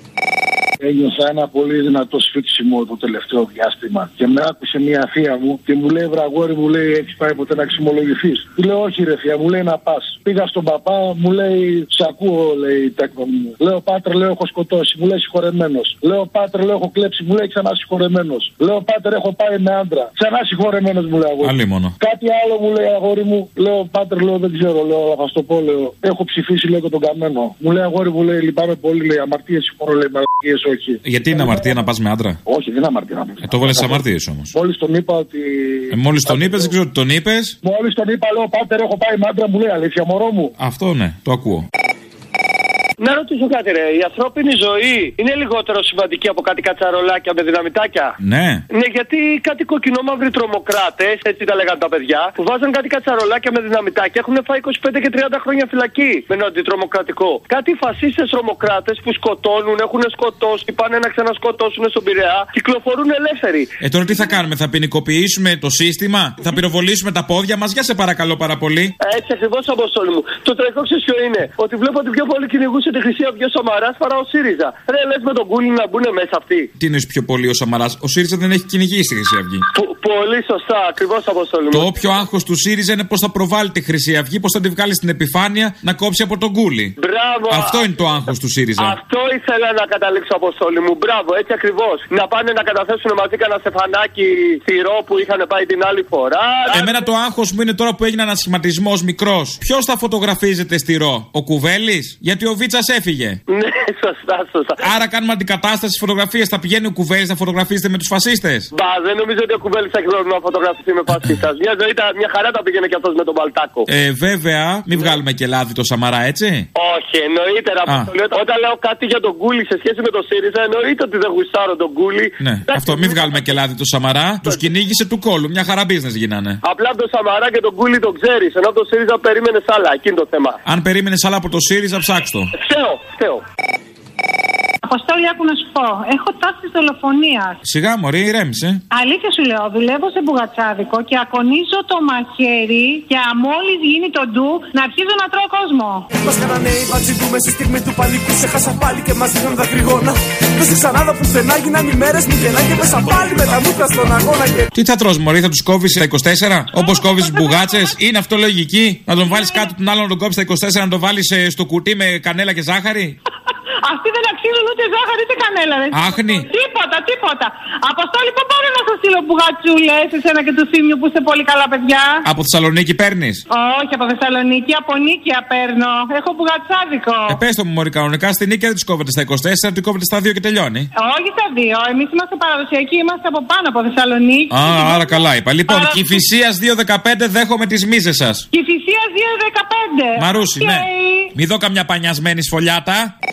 Ένιωσα ένα πολύ δυνατό σφίξιμο το τελευταίο διάστημα και με άκουσε μια θεία μου και μου λέει: Βραγόρι, μου λέει, έχεις πάει ποτέ να ξυμολογηθείς? Του λέω: όχι, ρε θεία, μου λέει να πας. Πήγα στον παπά, μου λέει: σ' ακούω, λέει τέκνο μου. Λέω: Πάτερ, λέω, έχω σκοτώσει. Μου λέει: συγχωρεμένος. Λέω: Πάτερ, λέω, έχω κλέψει. Μου λέει: ξανά συγχωρεμένος. Λέω: Πάτερ, έχω πάει με άντρα. Ξανά συγχωρεμένος, μου λέει αγόρι. Αλίμονο. Κάτι άλλο μου λέει αγόρι μου. Λέω: Πάτερ, λέω, δεν ξέρω, λέω, θα στο πω, λέω. Έχω ψηφίσει, λέω, και τον καμένο. Μου λέει αγόρι μου, λέει: λυπάμαι πολύ, λέει, αμαρτίες συγχωρώ, λέει, μαλακίες όχι. Γιατί είναι αμαρτία να πας με άντρα? Όχι, δεν είναι αμαρτία να πας. Ε, το βάλες αμαρτίες όμως. Μόλις τον είπα ότι. Ε, μόλις τον είπες, δεν ξέρω τι τον είπες. Μόλις τον είπα, λέω: Πάτερ, έχω πάει με άντρα, μου λέει αλήθεια, μωρό μου. Αυτό ναι, το ακούω. Να ρωτήσω κάτι, ρε. Η ανθρώπινη ζωή είναι λιγότερο σημαντική από κάτι κατσαρολάκια με δυναμητάκια? Ναι. Ναι, γιατί κάτι κοκκινόμαυροι τρομοκράτες, έτσι τα λέγανε τα παιδιά, που βάζαν κάτι κατσαρολάκια με δυναμητάκια, έχουν φάει είκοσι πέντε και τριάντα χρόνια φυλακή με ένα αντιτρομοκρατικό. Κάτι φασίστες τρομοκράτες που σκοτώνουν, έχουν σκοτώσει, πάνε να ξανασκοτώσουν στον Πειραιά, κυκλοφορούν ελεύθεροι. Ε, τώρα τι θα κάνουμε, θα ποινικοποιήσουμε το σύστημα, θα πυροβολήσουμε τα πόδια μας? Για σε παρακαλώ πάρα πολύ. Έτσι ακριβώς, Αποστόλη μου. Το τραγικό ξέρεις ποιο είναι? Ότι βλέπω ότι πιο πολύ κυνηγούσε τη Χρυσή Αυγή ο Σαμαράς παρά ο ΣΥΡΙΖΑ. Ρε, λες με τον Κούλι να μπουν μέσα αυτοί. Τι εννοείς πιο πολύ ο Σαμαράς? Ο ΣΥΡΙΖΑ δεν έχει κυνηγήσει τη Χρυσή Αυγή. Πο- πολύ σωστά, ακριβώς, Αποστόλη μου. Το όποιο άγχος του ΣΥΡΙΖΑ είναι πώς θα προβάλλει τη Χρυσή Αυγή, πώς θα τη βγάλει στην επιφάνεια να κόψει από τον Κούλι. Μπράβο. Αυτό είναι το άγχος του ΣΥΡΙΖΑ. Αυτό ήθελα να καταλήξω, Αποστόλη μου. Μπράβο, έτσι ακριβώς. Να πάνε να καταθέσουν μαζί κανένα στεφανάκι θηρό που είχαν πάει την άλλη φορά. Εμένα το άγχος μου είναι τώρα που έγινε ανασχηματισμός μικρός. Ποιος θα φωτογραφίζεται στη ρο? Ο Κουβέλης? Γιατί ο Βίτσας έφυγε. Ναι, σωστά, σωστά. Άρα κάνουμε αντικατάσταση στις φωτογραφίες. Θα πηγαίνει ο Κουβέλης να φωτογραφίζεται με τους φασίστες? Μπα, δεν νομίζω ότι ο Κουβέλης θα έχει πρόβλημα να φωτογραφιστεί με φασίστας. Μια ζωή, μια χαρά τα πήγαινε κι αυτός με τον Μπαλτάκο. Ε, βέβαια, μην βγάλουμε και λάδι το Σαμαρά, έτσι. Όχι, εννοείται. Όταν λέω κάτι για τον Κούλι σε σχέση με τον ΣΥΡΙΖΑ, εννοείται ότι δεν γουστάρω τον Κούλι. Ναι, αυτό μην βγάλουμε και λάδι το Σαμαρά. Τους κυνήγησε του κόλου. Μια χαρά business γίνανε. Απλά από τον Σαμαρά και τον Κούλι τον ξέρεις. Ενώ από τον ΣΥΡΙΖΑ περίμενε άλλα. Εκείνο το θέμα. Αν περίμενε άλλα από το ΣΥΡΙΖΑ, ψάξτε το. Φταίω, φταίω. Αποστόλη, άκου να σου πω. Έχω τάση δολοφονία. Σιγά, μωρή, ηρέμησε. Αλήθεια σου λέω, δουλεύω σε μπουγατσάδικο και ακονίζω το μαχαίρι και μόλις γίνει το ντου να αρχίζω να τρώω κόσμο. Μας κάνανε οι μπάτσι του με στη στιγμή του παλικού. Σε χάσα πάλι και μας δίνουν δακρυγόνα. Δεν σε ξανάδα πουθενά γίναν οι μέρες μου γελά και μέσα πάλι με τα μούτρα στον αγώνα. Και... Τι θα τρως, μωρή, θα τους κόβεις στα είκοσι τέσσερα όπως κόβεις τους μπουγάτσες? Είναι αυτό λογική? Να τον βάλεις κάτω τον άλλον να τον κόβεις στα είκοσι τέσσερα, να τον βάλεις στο κουτί με κανέλα και ζάχαρη? Αυτοί δεν αξίζουν ούτε ζάχαρη ούτε κανέλα. Ρε. Άχνη. Τίποτα, τίποτα. Αποστόλη, πού πάρω να σας στείλω μπουγατσούλες, εσένα και του Θήμιου που είστε πολύ καλά παιδιά? Από Θεσσαλονίκη παίρνεις? Όχι, από Θεσσαλονίκη, από Νίκαια παίρνω. Έχω μπουγατσάδικο. Ε, πες το μου, μωρή, κανονικά στη Νίκαια δεν τους κόβεται στα είκοσι τέσσερα, την κόβεται στα δύο και τελειώνει. Όχι στα δύο. Εμείς είμαστε παραδοσιακοί, είμαστε από πάνω από Θεσσαλονίκη. Α, άρα καλά είπα. Λοιπόν, Παρα... Κηφισίας δύο δεκαπέντε, δέχομαι τις μίζες σας. Κηφισίας δύο δεκαπέντε. Μαρούσι, ναι. Μη δω καμιά πανιασμένη σφολιάτα.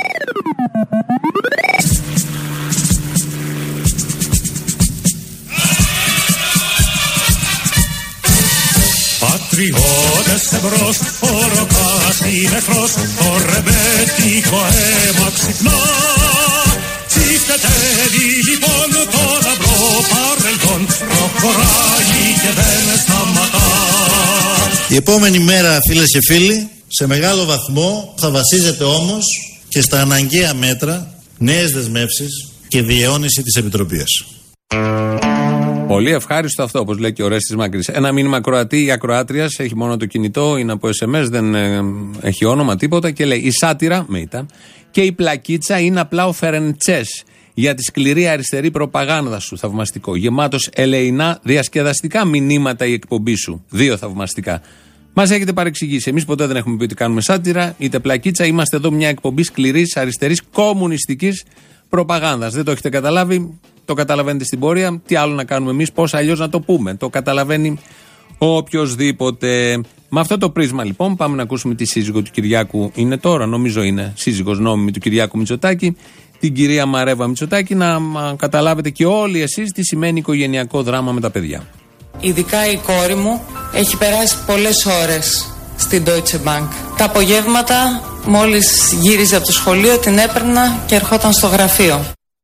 Πατριώτες εμπρός, ο ροκάς είναι εχθρός, το ρεμπέτικο αίμα ξυπνά. Ψήφτεται λοιπόν το λαμπρό παρελθόν, προχωράει και δεν σταματά. Η επόμενη μέρα, φίλες και φίλοι, σε μεγάλο βαθμό θα βασίζεται όμως και στα αναγκαία μέτρα, νέες δεσμεύσεις και διαιώνιση της Επιτροπής. Πολύ ευχάριστο αυτό, όπως λέει και ο Ρέστης Μακρύς. Ένα μήνυμα Κροατή ή Ακροάτριας, έχει μόνο το κινητό, είναι από ες εμ ες, δεν ε, έχει όνομα τίποτα και λέει: η σάτυρα, με ήταν, και η πλακίτσα είναι απλά ο Φερεντσές για τη σκληρή αριστερή προπαγάνδα σου. Θαυμαστικό. Γεμάτος ελεεινά διασκεδαστικά μηνύματα η εκπομπή σου. Δύο θαυμαστικά. Μας έχετε παρεξηγήσει. Εμείς ποτέ δεν έχουμε πει ότι κάνουμε σάτυρα, είτε πλακίτσα. Είμαστε εδώ μια εκπομπή σκληρής, αριστερής, κομμουνιστικής προπαγάνδας. Δεν το έχετε καταλάβει, το καταλαβαίνετε στην πορεία. Τι άλλο να κάνουμε εμείς, πώς αλλιώς να το πούμε. Το καταλαβαίνει οποιοσδήποτε. Με αυτό το πρίσμα λοιπόν πάμε να ακούσουμε τη σύζυγο του Κυριάκου. Είναι τώρα, νομίζω είναι σύζυγος νόμιμη του Κυριάκου Μητσοτάκη, την κυρία Μαρέβα Μητσοτάκη, να καταλάβετε και όλοι εσείς τι σημαίνει οικογενειακό δράμα με τα παιδιά. Ειδικά η κόρη μου έχει περάσει πολλές ώρες στην Deutsche Bank. Τα απογεύματα μόλις γύριζε από το σχολείο την έπαιρνα και ερχόταν στο γραφείο.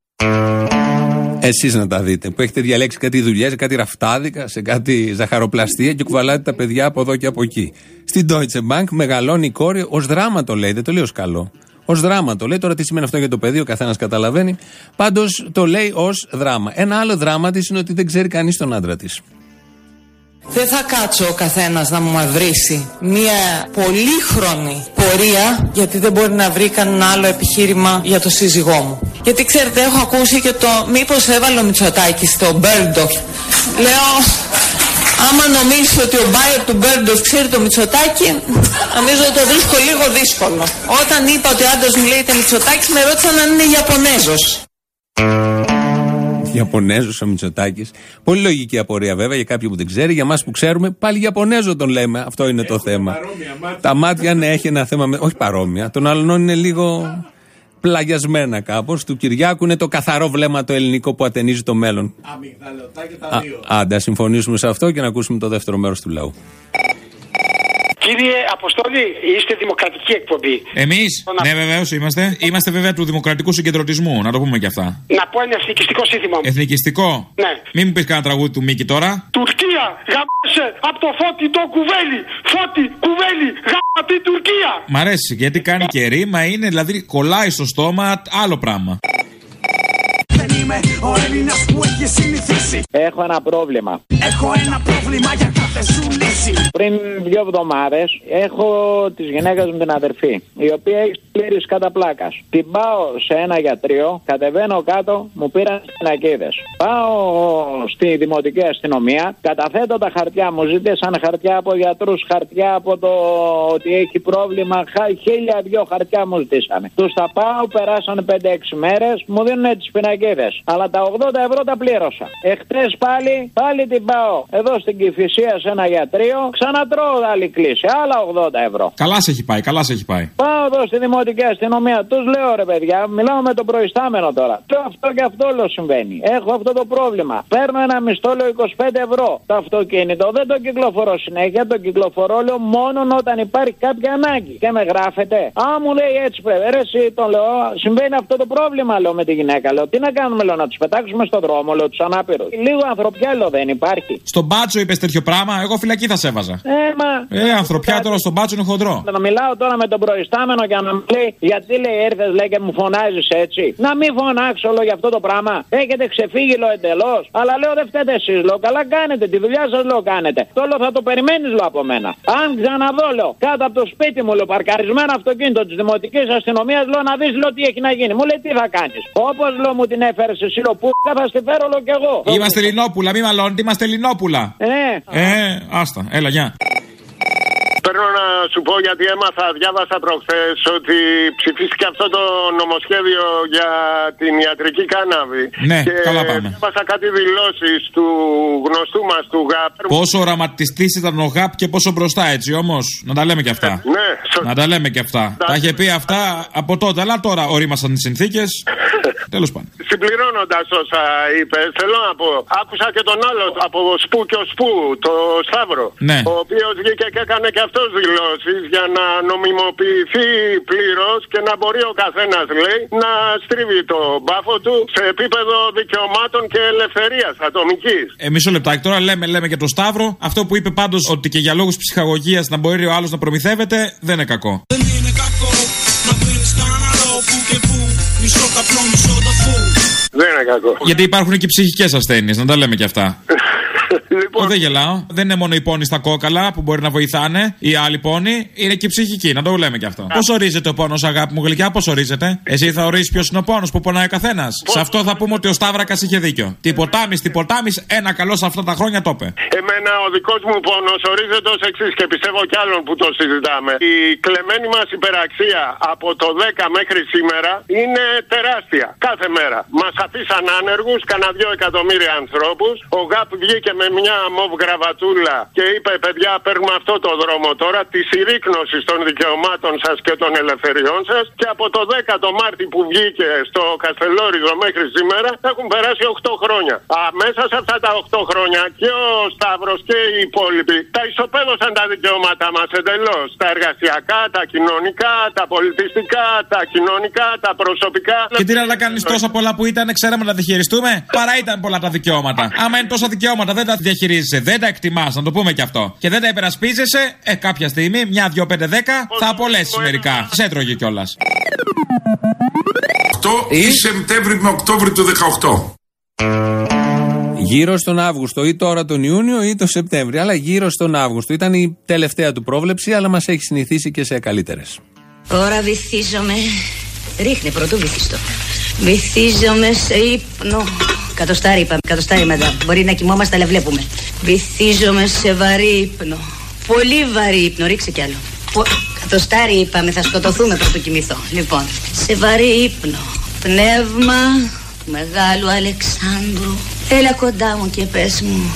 Εσείς να τα δείτε, που έχετε διαλέξει κάτι δουλειές, σε κάτι ραφτάδικα, σε κάτι ζαχαροπλαστεία και κουβαλάτε τα παιδιά από εδώ και από εκεί. Στην Deutsche Bank μεγαλώνει η κόρη, ως δράμα το λέει, δεν το λέει ως καλό. Ως δράμα το λέει, τώρα τι σημαίνει αυτό για το παιδί, ο καθένας καταλαβαίνει. Πάντως το λέει ως δράμα. Ένα άλλο δράμα της είναι ότι δεν ξέρει κανείς τον άντρα της. Δεν θα κάτσω ο καθένας να μου μαυρίσει μια πολύχρονη πορεία, γιατί δεν μπορεί να βρει κανένα άλλο επιχείρημα για το σύζυγό μου. Γιατί ξέρετε, έχω ακούσει και το μήπως έβαλε ο Μητσοτάκης στο Μπέρντοφ. Λέω, άμα νομίζεις ότι ο μπάιερ του Μπέρντοφ ξέρει το Μητσοτάκη, νομίζω ότι το βρίσκω λίγο δύσκολο. Όταν είπα ότι ο άντρας μου λέγεται Μητσοτάκης, με ρώτησαν αν είναι Ιαπωνέζος. Ιαπωνέζος ο Μητσοτάκης. Πολύ λογική απορία βέβαια για κάποιον που δεν ξέρει. Για εμάς που ξέρουμε, πάλι Ιαπωνέζο τον λέμε. Αυτό είναι το θέμα. Μάτια. Τα μάτια ναι, έχει ένα θέμα. Με... Όχι παρόμοια. Των άλλων είναι λίγο πλαγιασμένα κάπως. Του Κυριάκου είναι το καθαρό βλέμμα το ελληνικό που ατενίζει το μέλλον. Αμυγδαλωτά και τα δύο. Άντε, ας συμφωνήσουμε σε αυτό και να ακούσουμε το δεύτερο μέρος του λαού. Κύριε Αποστόλη, είστε δημοκρατική εκπομπή. Εμείς, να... ναι, βεβαίως είμαστε. Είμαστε βέβαια του δημοκρατικού συγκεντρωτισμού, να το πούμε και αυτά. Να πω ένα εθνικιστικό σύνθημα. Εθνικιστικό? Ναι. Μην μου πεις κανένα τραγούδι του Μίκη τώρα. Τουρκία, γαμάσε από το φώτι το κουβέλι. Φώτι, κουβέλι, γάμα την Τουρκία. Μ' αρέσει γιατί κάνει και ρήμα, είναι δηλαδή κολλάει στο στόμα άλλο πράγμα. Δεν είμαι ο Έλληνας που έχει συνηθίσει. Έχω ένα πρόβλημα. Έχω ένα πρόβλημα για κάθε σου λύση. Πριν δύο εβδομάδες έχω της γυναίκας μου την αδερφή, η οποία έχει πλήρης κατά πλάκας. Την πάω σε ένα γιατρείο, κατεβαίνω κάτω, μου πήραν πινακίδες. Πάω στη δημοτική αστυνομία, καταθέτω τα χαρτιά μου, ζήτησαν χαρτιά από γιατρούς, χαρτιά από το ότι έχει πρόβλημα, χίλια δυο χαρτιά μου ζητήσανε. Τους τα πάω, περάσανε πέντε έξι μέρες, μου δίνουν τις πινακίδες. Αλλά τα ογδόντα ευρώ τα πλήρωσα. Εχθές πάλι, πάλι την πάω εδώ στην Κηφισία σε ένα γιατρείο, ξανατρώω άλλη κλίση, άλλα ογδόντα ευρώ. Καλά σε έχει πάει, καλά σε έχει πάει. Πάω εδώ στη δημοτική αστυνομία, τους λέω ρε παιδιά, μιλάω με τον προϊστάμενο τώρα. Και αυτό και αυτό όλο συμβαίνει. Έχω αυτό το πρόβλημα. Παίρνω ένα μισθό, λέω είκοσι πέντε ευρώ. Το αυτοκίνητο δεν το κυκλοφορώ συνέχεια, το κυκλοφορώ λέω μόνο όταν υπάρχει κάποια ανάγκη. Και με γράφετε. Α, μου λέει έτσι πρέπει. Ρε, εσύ τον λέω, συμβαίνει αυτό το πρόβλημα, λέω με τη γυναίκα. Λέω, τι να κάνουμε, λέω, να τους πετάξουμε στον δρόμο, λέω, τους ανάπηρους. Λίγο ανθρωπιά, λέω, δεν υπάρχει. Στον μπάτσο είπες τέτοιο πράγμα, εγώ φυλακή θα σε έβαζα. Ε, μα. Ε, ανθρωπιά τώρα στον μπάτσο είναι χοντρό. Να μιλάω τώρα με τον προϊστάμενο και να μου λέει, γιατί λέει ήρθες, λέει, και μου φωνάζεις έτσι. Να μην φωνάξω, λέω, για αυτό το πράγμα. Έχετε ξεφύγει, λέω, εντελώς. Αλλά λέω, δεν φταίτε εσείς, λέω, καλά κάνετε, τη δουλειά σας, λέω, κάνετε. Το λέω, θα το περιμένεις, λέω, από μένα. Αν ξαναδώ, λέω, κάτω από το σπίτι μου, λέω, παρκαρισμένο αυτοκίνητο της δημοτικής αστυνομίας, λέω, να δεις, λέω, τι έχει να γίνει. Μου λέει, τι θα κάνεις. Όπως, λέω, μου την έφερες εσύ, λέω, που θα στη φέρω, λέω, κι εγώ. Είμαστε Ελληνόπουλα, μη μαλώνετε, είμαστε Ελληνόπουλα. Ε, ε, άστα, έλα, γεια. Παίρνω να σου πω γιατί έμαθα, διάβασα προχθές ότι ψηφίστηκε αυτό το νομοσχέδιο για την ιατρική κάναβη. Ναι, και καλά πάμε. Διάβασα κάτι δηλώσεις του γνωστού μας του ΓΑΠ. Πόσο οραματιστής ήταν ο ΓΑΠ και πόσο μπροστά, έτσι όμως. Να τα λέμε και αυτά. Ναι, σωστά. Να τα λέμε και αυτά. Τα, τα είχε πει αυτά από τότε, αλλά τώρα ορίμασαν οι συνθήκες. Τέλος πάντων. Συμπληρώνοντας όσα είπε, θέλω να πω, άκουσα και τον άλλο από Σπου και ο Σπου, το Σταύρο. Ναι. Ο οποίος βγήκε και έκανε και αυτός δηλώσεις για να νομιμοποιηθεί πλήρως και να μπορεί ο καθένας, λέει, να στρίβει το μπάφο του σε επίπεδο δικαιωμάτων και ελευθερίας ατομικής. Ε, μισό λεπτάκι, τώρα λέμε, λέμε και το Σταύρο. Αυτό που είπε πάντως ότι και για λόγους ψυχαγωγίας να μπορεί ο άλλος να προμηθεύεται, δεν είναι κακό. Δεν είναι κακό να παίρνεις κανένα άλλο που και που, μισό καπνό, μισό το φου. Δεν είναι κακό. Γιατί υπάρχουν και ψυχικές ασθένειες, να τα λέμε και αυτά. λοιπόν. Δεν γελάω. Δεν είναι μόνο οι πόνοι στα κόκαλα που μπορεί να βοηθάνε, οι άλλοι πόνοι, είναι και ψυχικοί. Να το λέμε κι αυτό. Πώς ορίζεται ο πόνος, αγάπη μου γλυκιά, πώς ορίζεται? Εσύ θα ορίσεις ποιος είναι ο πόνος που πονάει ο καθένας. Σε αυτό θα πούμε ότι ο Σταύρακας είχε δίκιο. Τυποτάμις, τυποτάμις, ένα καλό σε αυτά τα χρόνια το είπε. Εμένα ο δικός μου πόνος ορίζεται ως εξής και πιστεύω κι άλλων που το συζητάμε. Η κλεμμένη μας υπεραξία από το δέκα μέχρι σήμερα είναι τεράστια. Κάθε μέρα. Μας αφήσαν άνεργους, κανένα δυο εκατομμύρια ανθρώπους. Ο ΓΑΠ βγήκε με μια μοβ γραβατούλα και είπε: παιδιά, παίρνουμε αυτό το δρόμο τώρα τη συρρίκνωση των δικαιωμάτων σας και των ελευθεριών σας. Και από το δέκα το Μάρτι που βγήκε στο Καστελόριζο μέχρι σήμερα έχουν περάσει οκτώ χρόνια. Α, μέσα σε αυτά τα οκτώ χρόνια και ο Σταύρος και οι υπόλοιποι τα ισοπαίδωσαν τα δικαιώματά μας εντελώς. Τα εργασιακά, τα κοινωνικά, τα πολιτιστικά, τα κοινωνικά, τα προσωπικά. Και τι να κάνεις τόσα πολλά που ήταν, ξέραμε να διαχειριστούμε. Παρά ήταν πολλά τα δικαιώματα. Άμα είναι τόσα δικαιώματα, δεν τα διαχειρίζεσαι, δεν τα εκτιμάς, να το πούμε κι αυτό. Και δεν τα υπερασπίζεσαι, ε, κάποια στιγμή, μια, δυο, πέντε, δέκα, θα απολέσεις μερικά. Σε έτρωγε κιόλας. Ή Σεπτέμβρη με Οκτώβρη του δεκαοκτώ. Γύρω στον Αύγουστο, ή τώρα τον Ιούνιο ή τον Σεπτέμβριο, αλλά γύρω στον Αύγουστο. Ήταν η τελευταία του πρόβλεψη, αλλά μας έχει συνηθίσει και σε καλύτερες. Τώρα βυθίζομαι. Ρίχνε πρωτού βυθιστό. Βυθίζομαι σε ύπνο. Κατοστάρι είπαμε, κατοστάρι μετά. Μπορεί να κοιμόμαστε, αλλά βλέπουμε. Βυθίζομαι σε βαρύ ύπνο. Πολύ βαρύ ύπνο, ρίξε κι άλλο. Πο... Κατοστάρι είπαμε, θα σκοτωθούμε πρωτού κοιμηθώ. Λοιπόν, σε βαρύ ύπνο. Πνεύμα του Μεγάλου Αλεξάνδρου. Έλα κοντά μου και πες μου.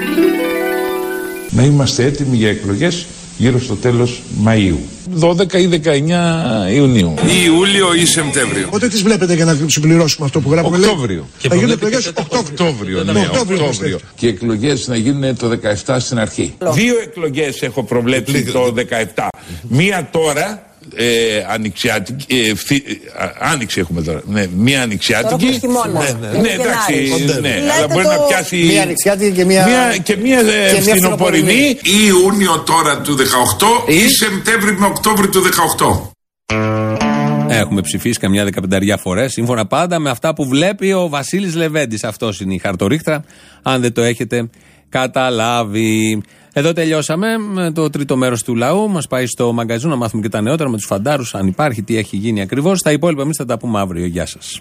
Να είμαστε έτοιμοι για εκλογές γύρω στο τέλος Μαΐου. δώδεκα ή δεκαεννιά Ιουνίου. Ή Ιούλιο ή Σεπτέμβριο. Πότε τις βλέπετε για να συμπληρώσουμε αυτό που γράφουμε? Οκτώβριο. Θα γίνουν εκλογές Οκτώβριο. Ναι, Οκτώβριο. Και οι εκλογές να γίνουν το δεκαεπτά στην αρχή. Δύο εκλογές έχω προβλέψει το δεκαεπτά. Μία τώρα. Ε, ανοιξιάτικη, ε, φθι, α, άνοιξη έχουμε τώρα. Ναι, μία ανοιξιάτικη. Ναι, ναι, ναι, εντάξει, ναι, αλλά μπορεί το... να πιάσει. Μία ανοιξιάτικη και μία. μία και μία ε, φθινοπορεινή. Ή Ιούνιο τώρα του δεκαοκτώ ή Σεπτέμβρη με Οκτώβρη του δεκαοκτώ. Έχουμε ψηφίσει καμιά δεκαπενταριά φορές, σύμφωνα πάντα με αυτά που βλέπει ο Βασίλης Λεβέντης. Αυτός είναι η χαρτορίχτρα, αν δεν το έχετε καταλάβει. Εδώ τελειώσαμε με το τρίτο μέρος του λαού. Μας πάει στο μαγκαζίνο να μάθουμε και τα νεότερα με τους φαντάρους, αν υπάρχει, τι έχει γίνει ακριβώς. Τα υπόλοιπα εμείς θα τα πούμε αύριο. Γεια σας.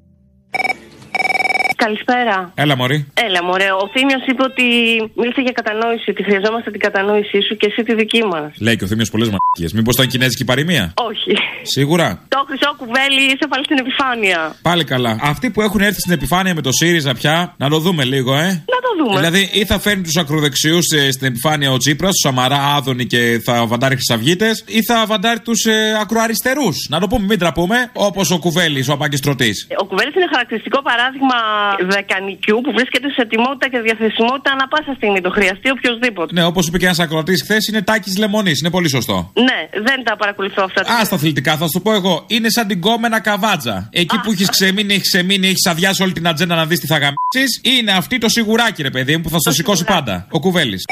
Καλησπέρα. Έλα, μωρή. Έλα, μωρέ. Ο Θήμιος είπε ότι μίλησε για κατανόηση, ότι χρειαζόμαστε την κατανόησή σου και εσύ τη δική μας. Λέει και ο Θήμιος πολλές μαλακίες. Μήπως ήταν κινέζικη παροιμία? Όχι. Σίγουρα. Το χρυσό κουβέλι είσαι πάλι στην επιφάνεια. Πάλι καλά. Αυτοί που έχουν έρθει στην επιφάνεια με το ΣΥΡΙΖΑ πια, να το δούμε λίγο, ε. Να το δούμε. Δηλαδή, ή θα φέρνει τους ακροδεξιούς ε, στην επιφάνεια ο Τσίπρας, του Σαμαρά, Άδωνη και θα βαντάρει χρυσαυγίτες, ή θα βαντάρει τους ε, ακροαριστερούς. Να το πούμε, μην τραπούμε, όπως ο Κουβέλης, ο απαγκιστρωτής. Ο Κουβέλης είναι χαρακτηριστικό παράδειγμα δεκανικιού που βρίσκεται σε ετοιμότητα και διαθεσιμότητα ανά πάσα στιγμή. Το χρειαστεί οποιοδήποτε. Ναι, όπως είπε και ένας ακροατής χθες, είναι Τάκης Λεμονής. Είναι πολύ σωστό. Ναι, δεν τα παρακολουθώ αυτά. Α, στα αθλητικά, θα σου το πω εγώ. Είναι σαν την κόμενα καβάτζα. Εκεί Α, που έχει ξεμείνει, έχει ξεμείνει, έχει αδειάσει όλη την ατζέντα να δει τι θα γαμίσεις. Είναι αυτή το σιγουράκι, ρε παιδί μου, που θα στο σηκώσει πάντα. Ο Κουβέλης.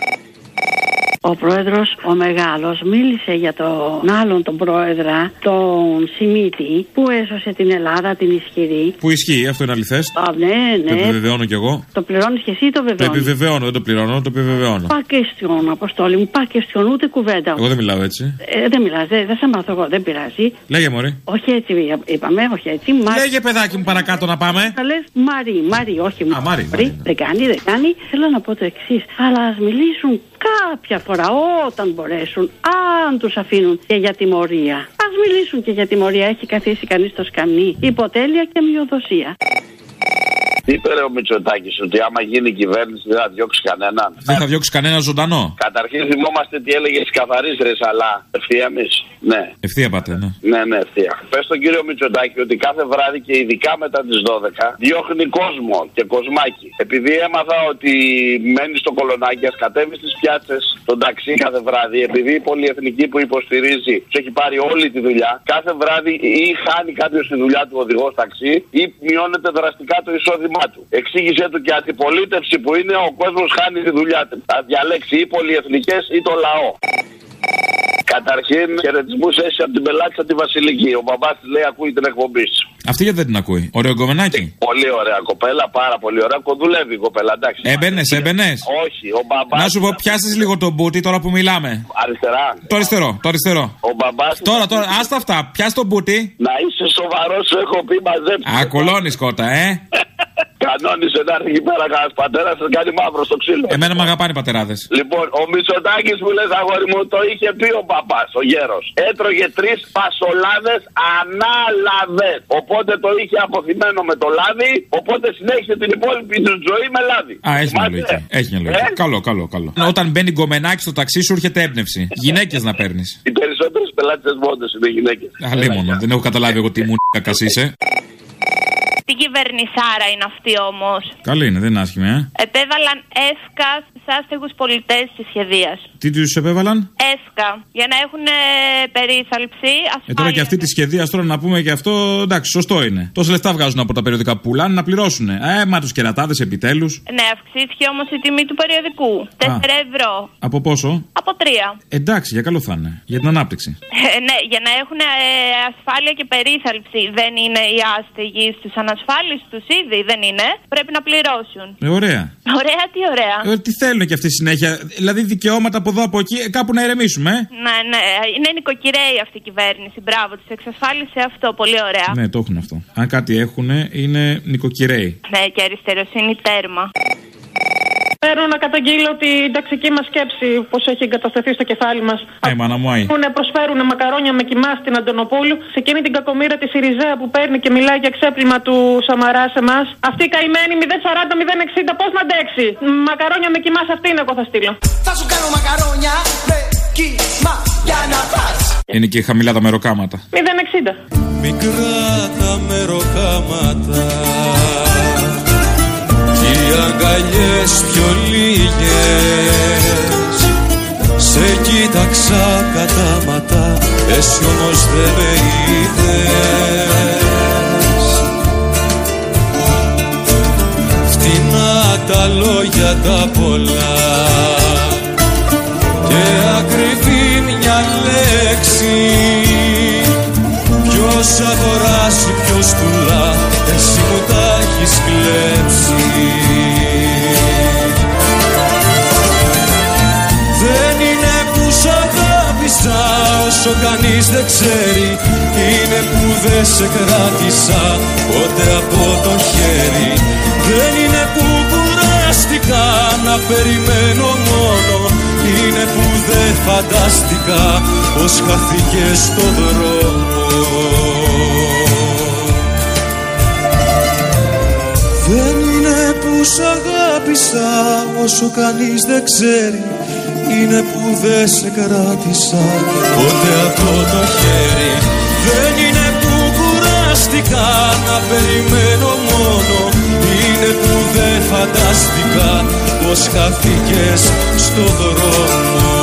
Ο πρόεδρος, ο μεγάλος, μίλησε για τον άλλον τον πρόεδρα, τον Σιμίτη, που έσωσε την Ελλάδα, την ισχυρή. Που ισχύει, αυτό είναι αληθές. Α, ναι, ναι. Το επιβεβαιώνω κι εγώ. Το πληρώνεις και εσύ ή το βεβαιώνεις? Το επιβεβαιώνω, δεν το πληρώνω, το επιβεβαιώνω. Πακεστιόν, Αποστόλη μου, πακεστιόν, ούτε κουβέντα. Εγώ δεν μιλάω έτσι. Ε, δεν μιλάς, δεν, δεν σε μάθω εγώ, δεν πειράζει. Λέγε, μωρή. Όχι έτσι είπαμε, όχι έτσι. Μα... Λέγε, παιδάκι μου, παρακάτω να πάμε. Θα λες Μαρή, Μαρή, όχι μου. Α, Μαρή, Μαρή. Δεν κάνει, δεν κάνει. Θέλω να πω το εξής. Αλλά ας μιλήσουν κάποια φορά όταν μπορέσουν, αν τους αφήνουν και για τιμωρία. Ας μιλήσουν και για τιμωρία. Έχει καθίσει κανείς στο σκαμνί υποτέλεια και μειοδοσία. Είπε ρε ο Μητσοτάκης ότι άμα γίνει κυβέρνηση δεν θα διώξει κανέναν. Δεν θα διώξει κανένα ζωντανό. Καταρχήν θυμόμαστε τι έλεγε στις καθαρίστρες, αλλά ευθεία εμείς. Ναι. Ευθεία πάτε, ναι. Ναι, ναι, ευθεία. Πες στον κύριο Μητσοτάκη ότι κάθε βράδυ και ειδικά μετά τις δώδεκα διώχνει κόσμο και κοσμάκι. Επειδή έμαθα ότι μένει στο Κολονάκι, ας κατέβει στις πιάτσες τον ταξί κάθε βράδυ, επειδή η πολυεθνική που υποστηρίζει του έχει πάρει όλη τη δουλειά, κάθε βράδυ ή χάνει κάποιο τη δουλειά του οδηγός ταξί ή μειώνεται δραστικά το εισόδημα του. Εξήγησε του και αντιπολίτευση που είναι, ο κόσμος χάνει τη δουλειά του. Θα διαλέξει ή πολυεθνικές ή το λαό. Καταρχήν, χαιρετισμούς έχει από την πελάτησα τη Βασιλική. Ο μπαμπάς της λέει: ακούει την εκπομπή σου. Αυτή γιατί δεν την ακούει. Ωραίο γκομενάκι. Πολύ ωραία κοπέλα, πάρα πολύ ωραία. Κοντουλεύει η κοπέλα, εντάξει. Έμπαινε, έμπαινε. Όχι, ο μπαμπάς. Να σου πω, πιάσεις λίγο τον μπούτι τώρα που μιλάμε. Αριστερά. Το αριστερό, το αριστερό. Ο μπαμπάς. Τώρα, τώρα, άστα αυτά. Πιάσ' τον μπούτι. Να είσαι σοβαρός, σου έχω πει μαζέψει. Ακολώνεις κότα, ε. Κανόνισε να έρθει εκεί πέρα κανένας πατέρας, θα κάνει μαύρο στο ξύλο. Εμένα με αγαπάνε οι πατεράδες. Λοιπόν, ο Μητσοτάκης που λες αγόρι μου, το είχε πει ο παπάς, ο γέρος. Έτρωγε τρεις φασολάδες ανάλαδες. Οπότε το είχε αποθυμένο με το λάδι, οπότε συνέχισε την υπόλοιπη του ζωή με λάδι. Α, έχει μια λογική. Έχει μια λογική. Ε? Καλό, καλό, καλό. Όταν μπαίνει γκομενάκι στο ταξί σου έρχεται έμπνευση. Γυναίκες να παίρνεις. Οι περισσότερες πελάτες μόντες είναι γυναίκες. Αλίμονο, δεν έχω καταλάβει εγώ τι μου είσαι. Τι κυβερνησάρα είναι αυτή όμως. Καλή είναι, δεν είναι άσχημη, ε. Επέβαλαν έσκα στους άστεγους πολιτές της σχεδίας. Τι τους επέβαλαν? Έσκα. Για να έχουν ε, περίθαλψη, ασφάλεια. Ε, τώρα και αυτή τη σχεδία, τώρα να πούμε και αυτό, εντάξει, σωστό είναι. Τόσα λεφτά βγάζουν από τα περιοδικά που πουλάνε να πληρώσουν. Ε, μα τους κερατάδες επιτέλους. Ναι, αυξήθηκε όμως η τιμή του περιοδικού. τέσσερα ευρώ. Από πόσο? Από τρία. Εντάξει, για καλό θα είναι. Για την ανάπτυξη. Ε, ναι, για να έχουν ε, ασφάλεια και περίθαλψη. Δεν είναι οι άστεγοι στους ανασφάλιστους ήδη, δεν είναι. Πρέπει να πληρώσουν. Ε, ωραία. Ωραία, τι ωραία. Ε, τι θέλουν και αυτή συνέχεια. Δηλαδή δικαιώματα από εδώ από εκεί, κάπου να ηρεμήσουμε. Ε? Ναι, ναι. Είναι νοικοκυρέη αυτή η κυβέρνηση. Μπράβο, τους εξασφάλισε αυτό. Πολύ ωραία. Ναι, το έχουν αυτό. Αν κάτι έχουν, είναι νοικοκυρέη. Ναι, και αριστεροσύνη τέρμα. Θέλω να καταγγείλω την ταξική μας σκέψη, πως έχει εγκατασταθεί στο κεφάλι μας. Αϊ, μάνα μου, αϊ. Προσφέρουν μακαρόνια με κοιμά στην Αντωνοπούλου, σε εκείνη την κακομοίρα τη Σιριζέα που παίρνει και μιλάει για ξέπλυμα του Σαμαρά σε εμάς. Αυτή η καημένη μηδέν σαράντα μηδέν εξήντα, πώς να αντέξει. Μακαρόνια με κοιμά, αυτήν εγώ θα στείλω. Θα σου κάνω μακαρόνια με κοιμά για να φας. Είναι και χαμηλά τα μεροκάματα. μηδέν εξήντα. Μικρά τα μεροκάματα, οι αγκαλιές πιο λίγες. Σε κοίταξα κατάματα, εσύ όμως δεν με είδες. Φτηνά τα λόγια τα πολλά και ακριβή μια λέξη. Ποιος αγοράσει, ποιος πουλά, εσύ μου τα έχεις κλέψει. Δεν είναι που σ' αγάπησα όσο κανείς δεν ξέρει. Είναι που δεν σε κράτησα ποτέ από το χέρι. Δεν είναι που κουράστηκα να περιμένω μόνο. Είναι που δεν φαντάστηκα πως χαθήκες στον δρόμο. Δεν είναι που σ' αγάπησα όσο κανείς δεν ξέρει. Είναι που δεν σε κράτησα ποτέ από το χέρι. Δεν είναι που κουράστηκα να περιμένω μόνο. Είναι που δεν φαντάστηκα πως χαθήκες στο δρόμο.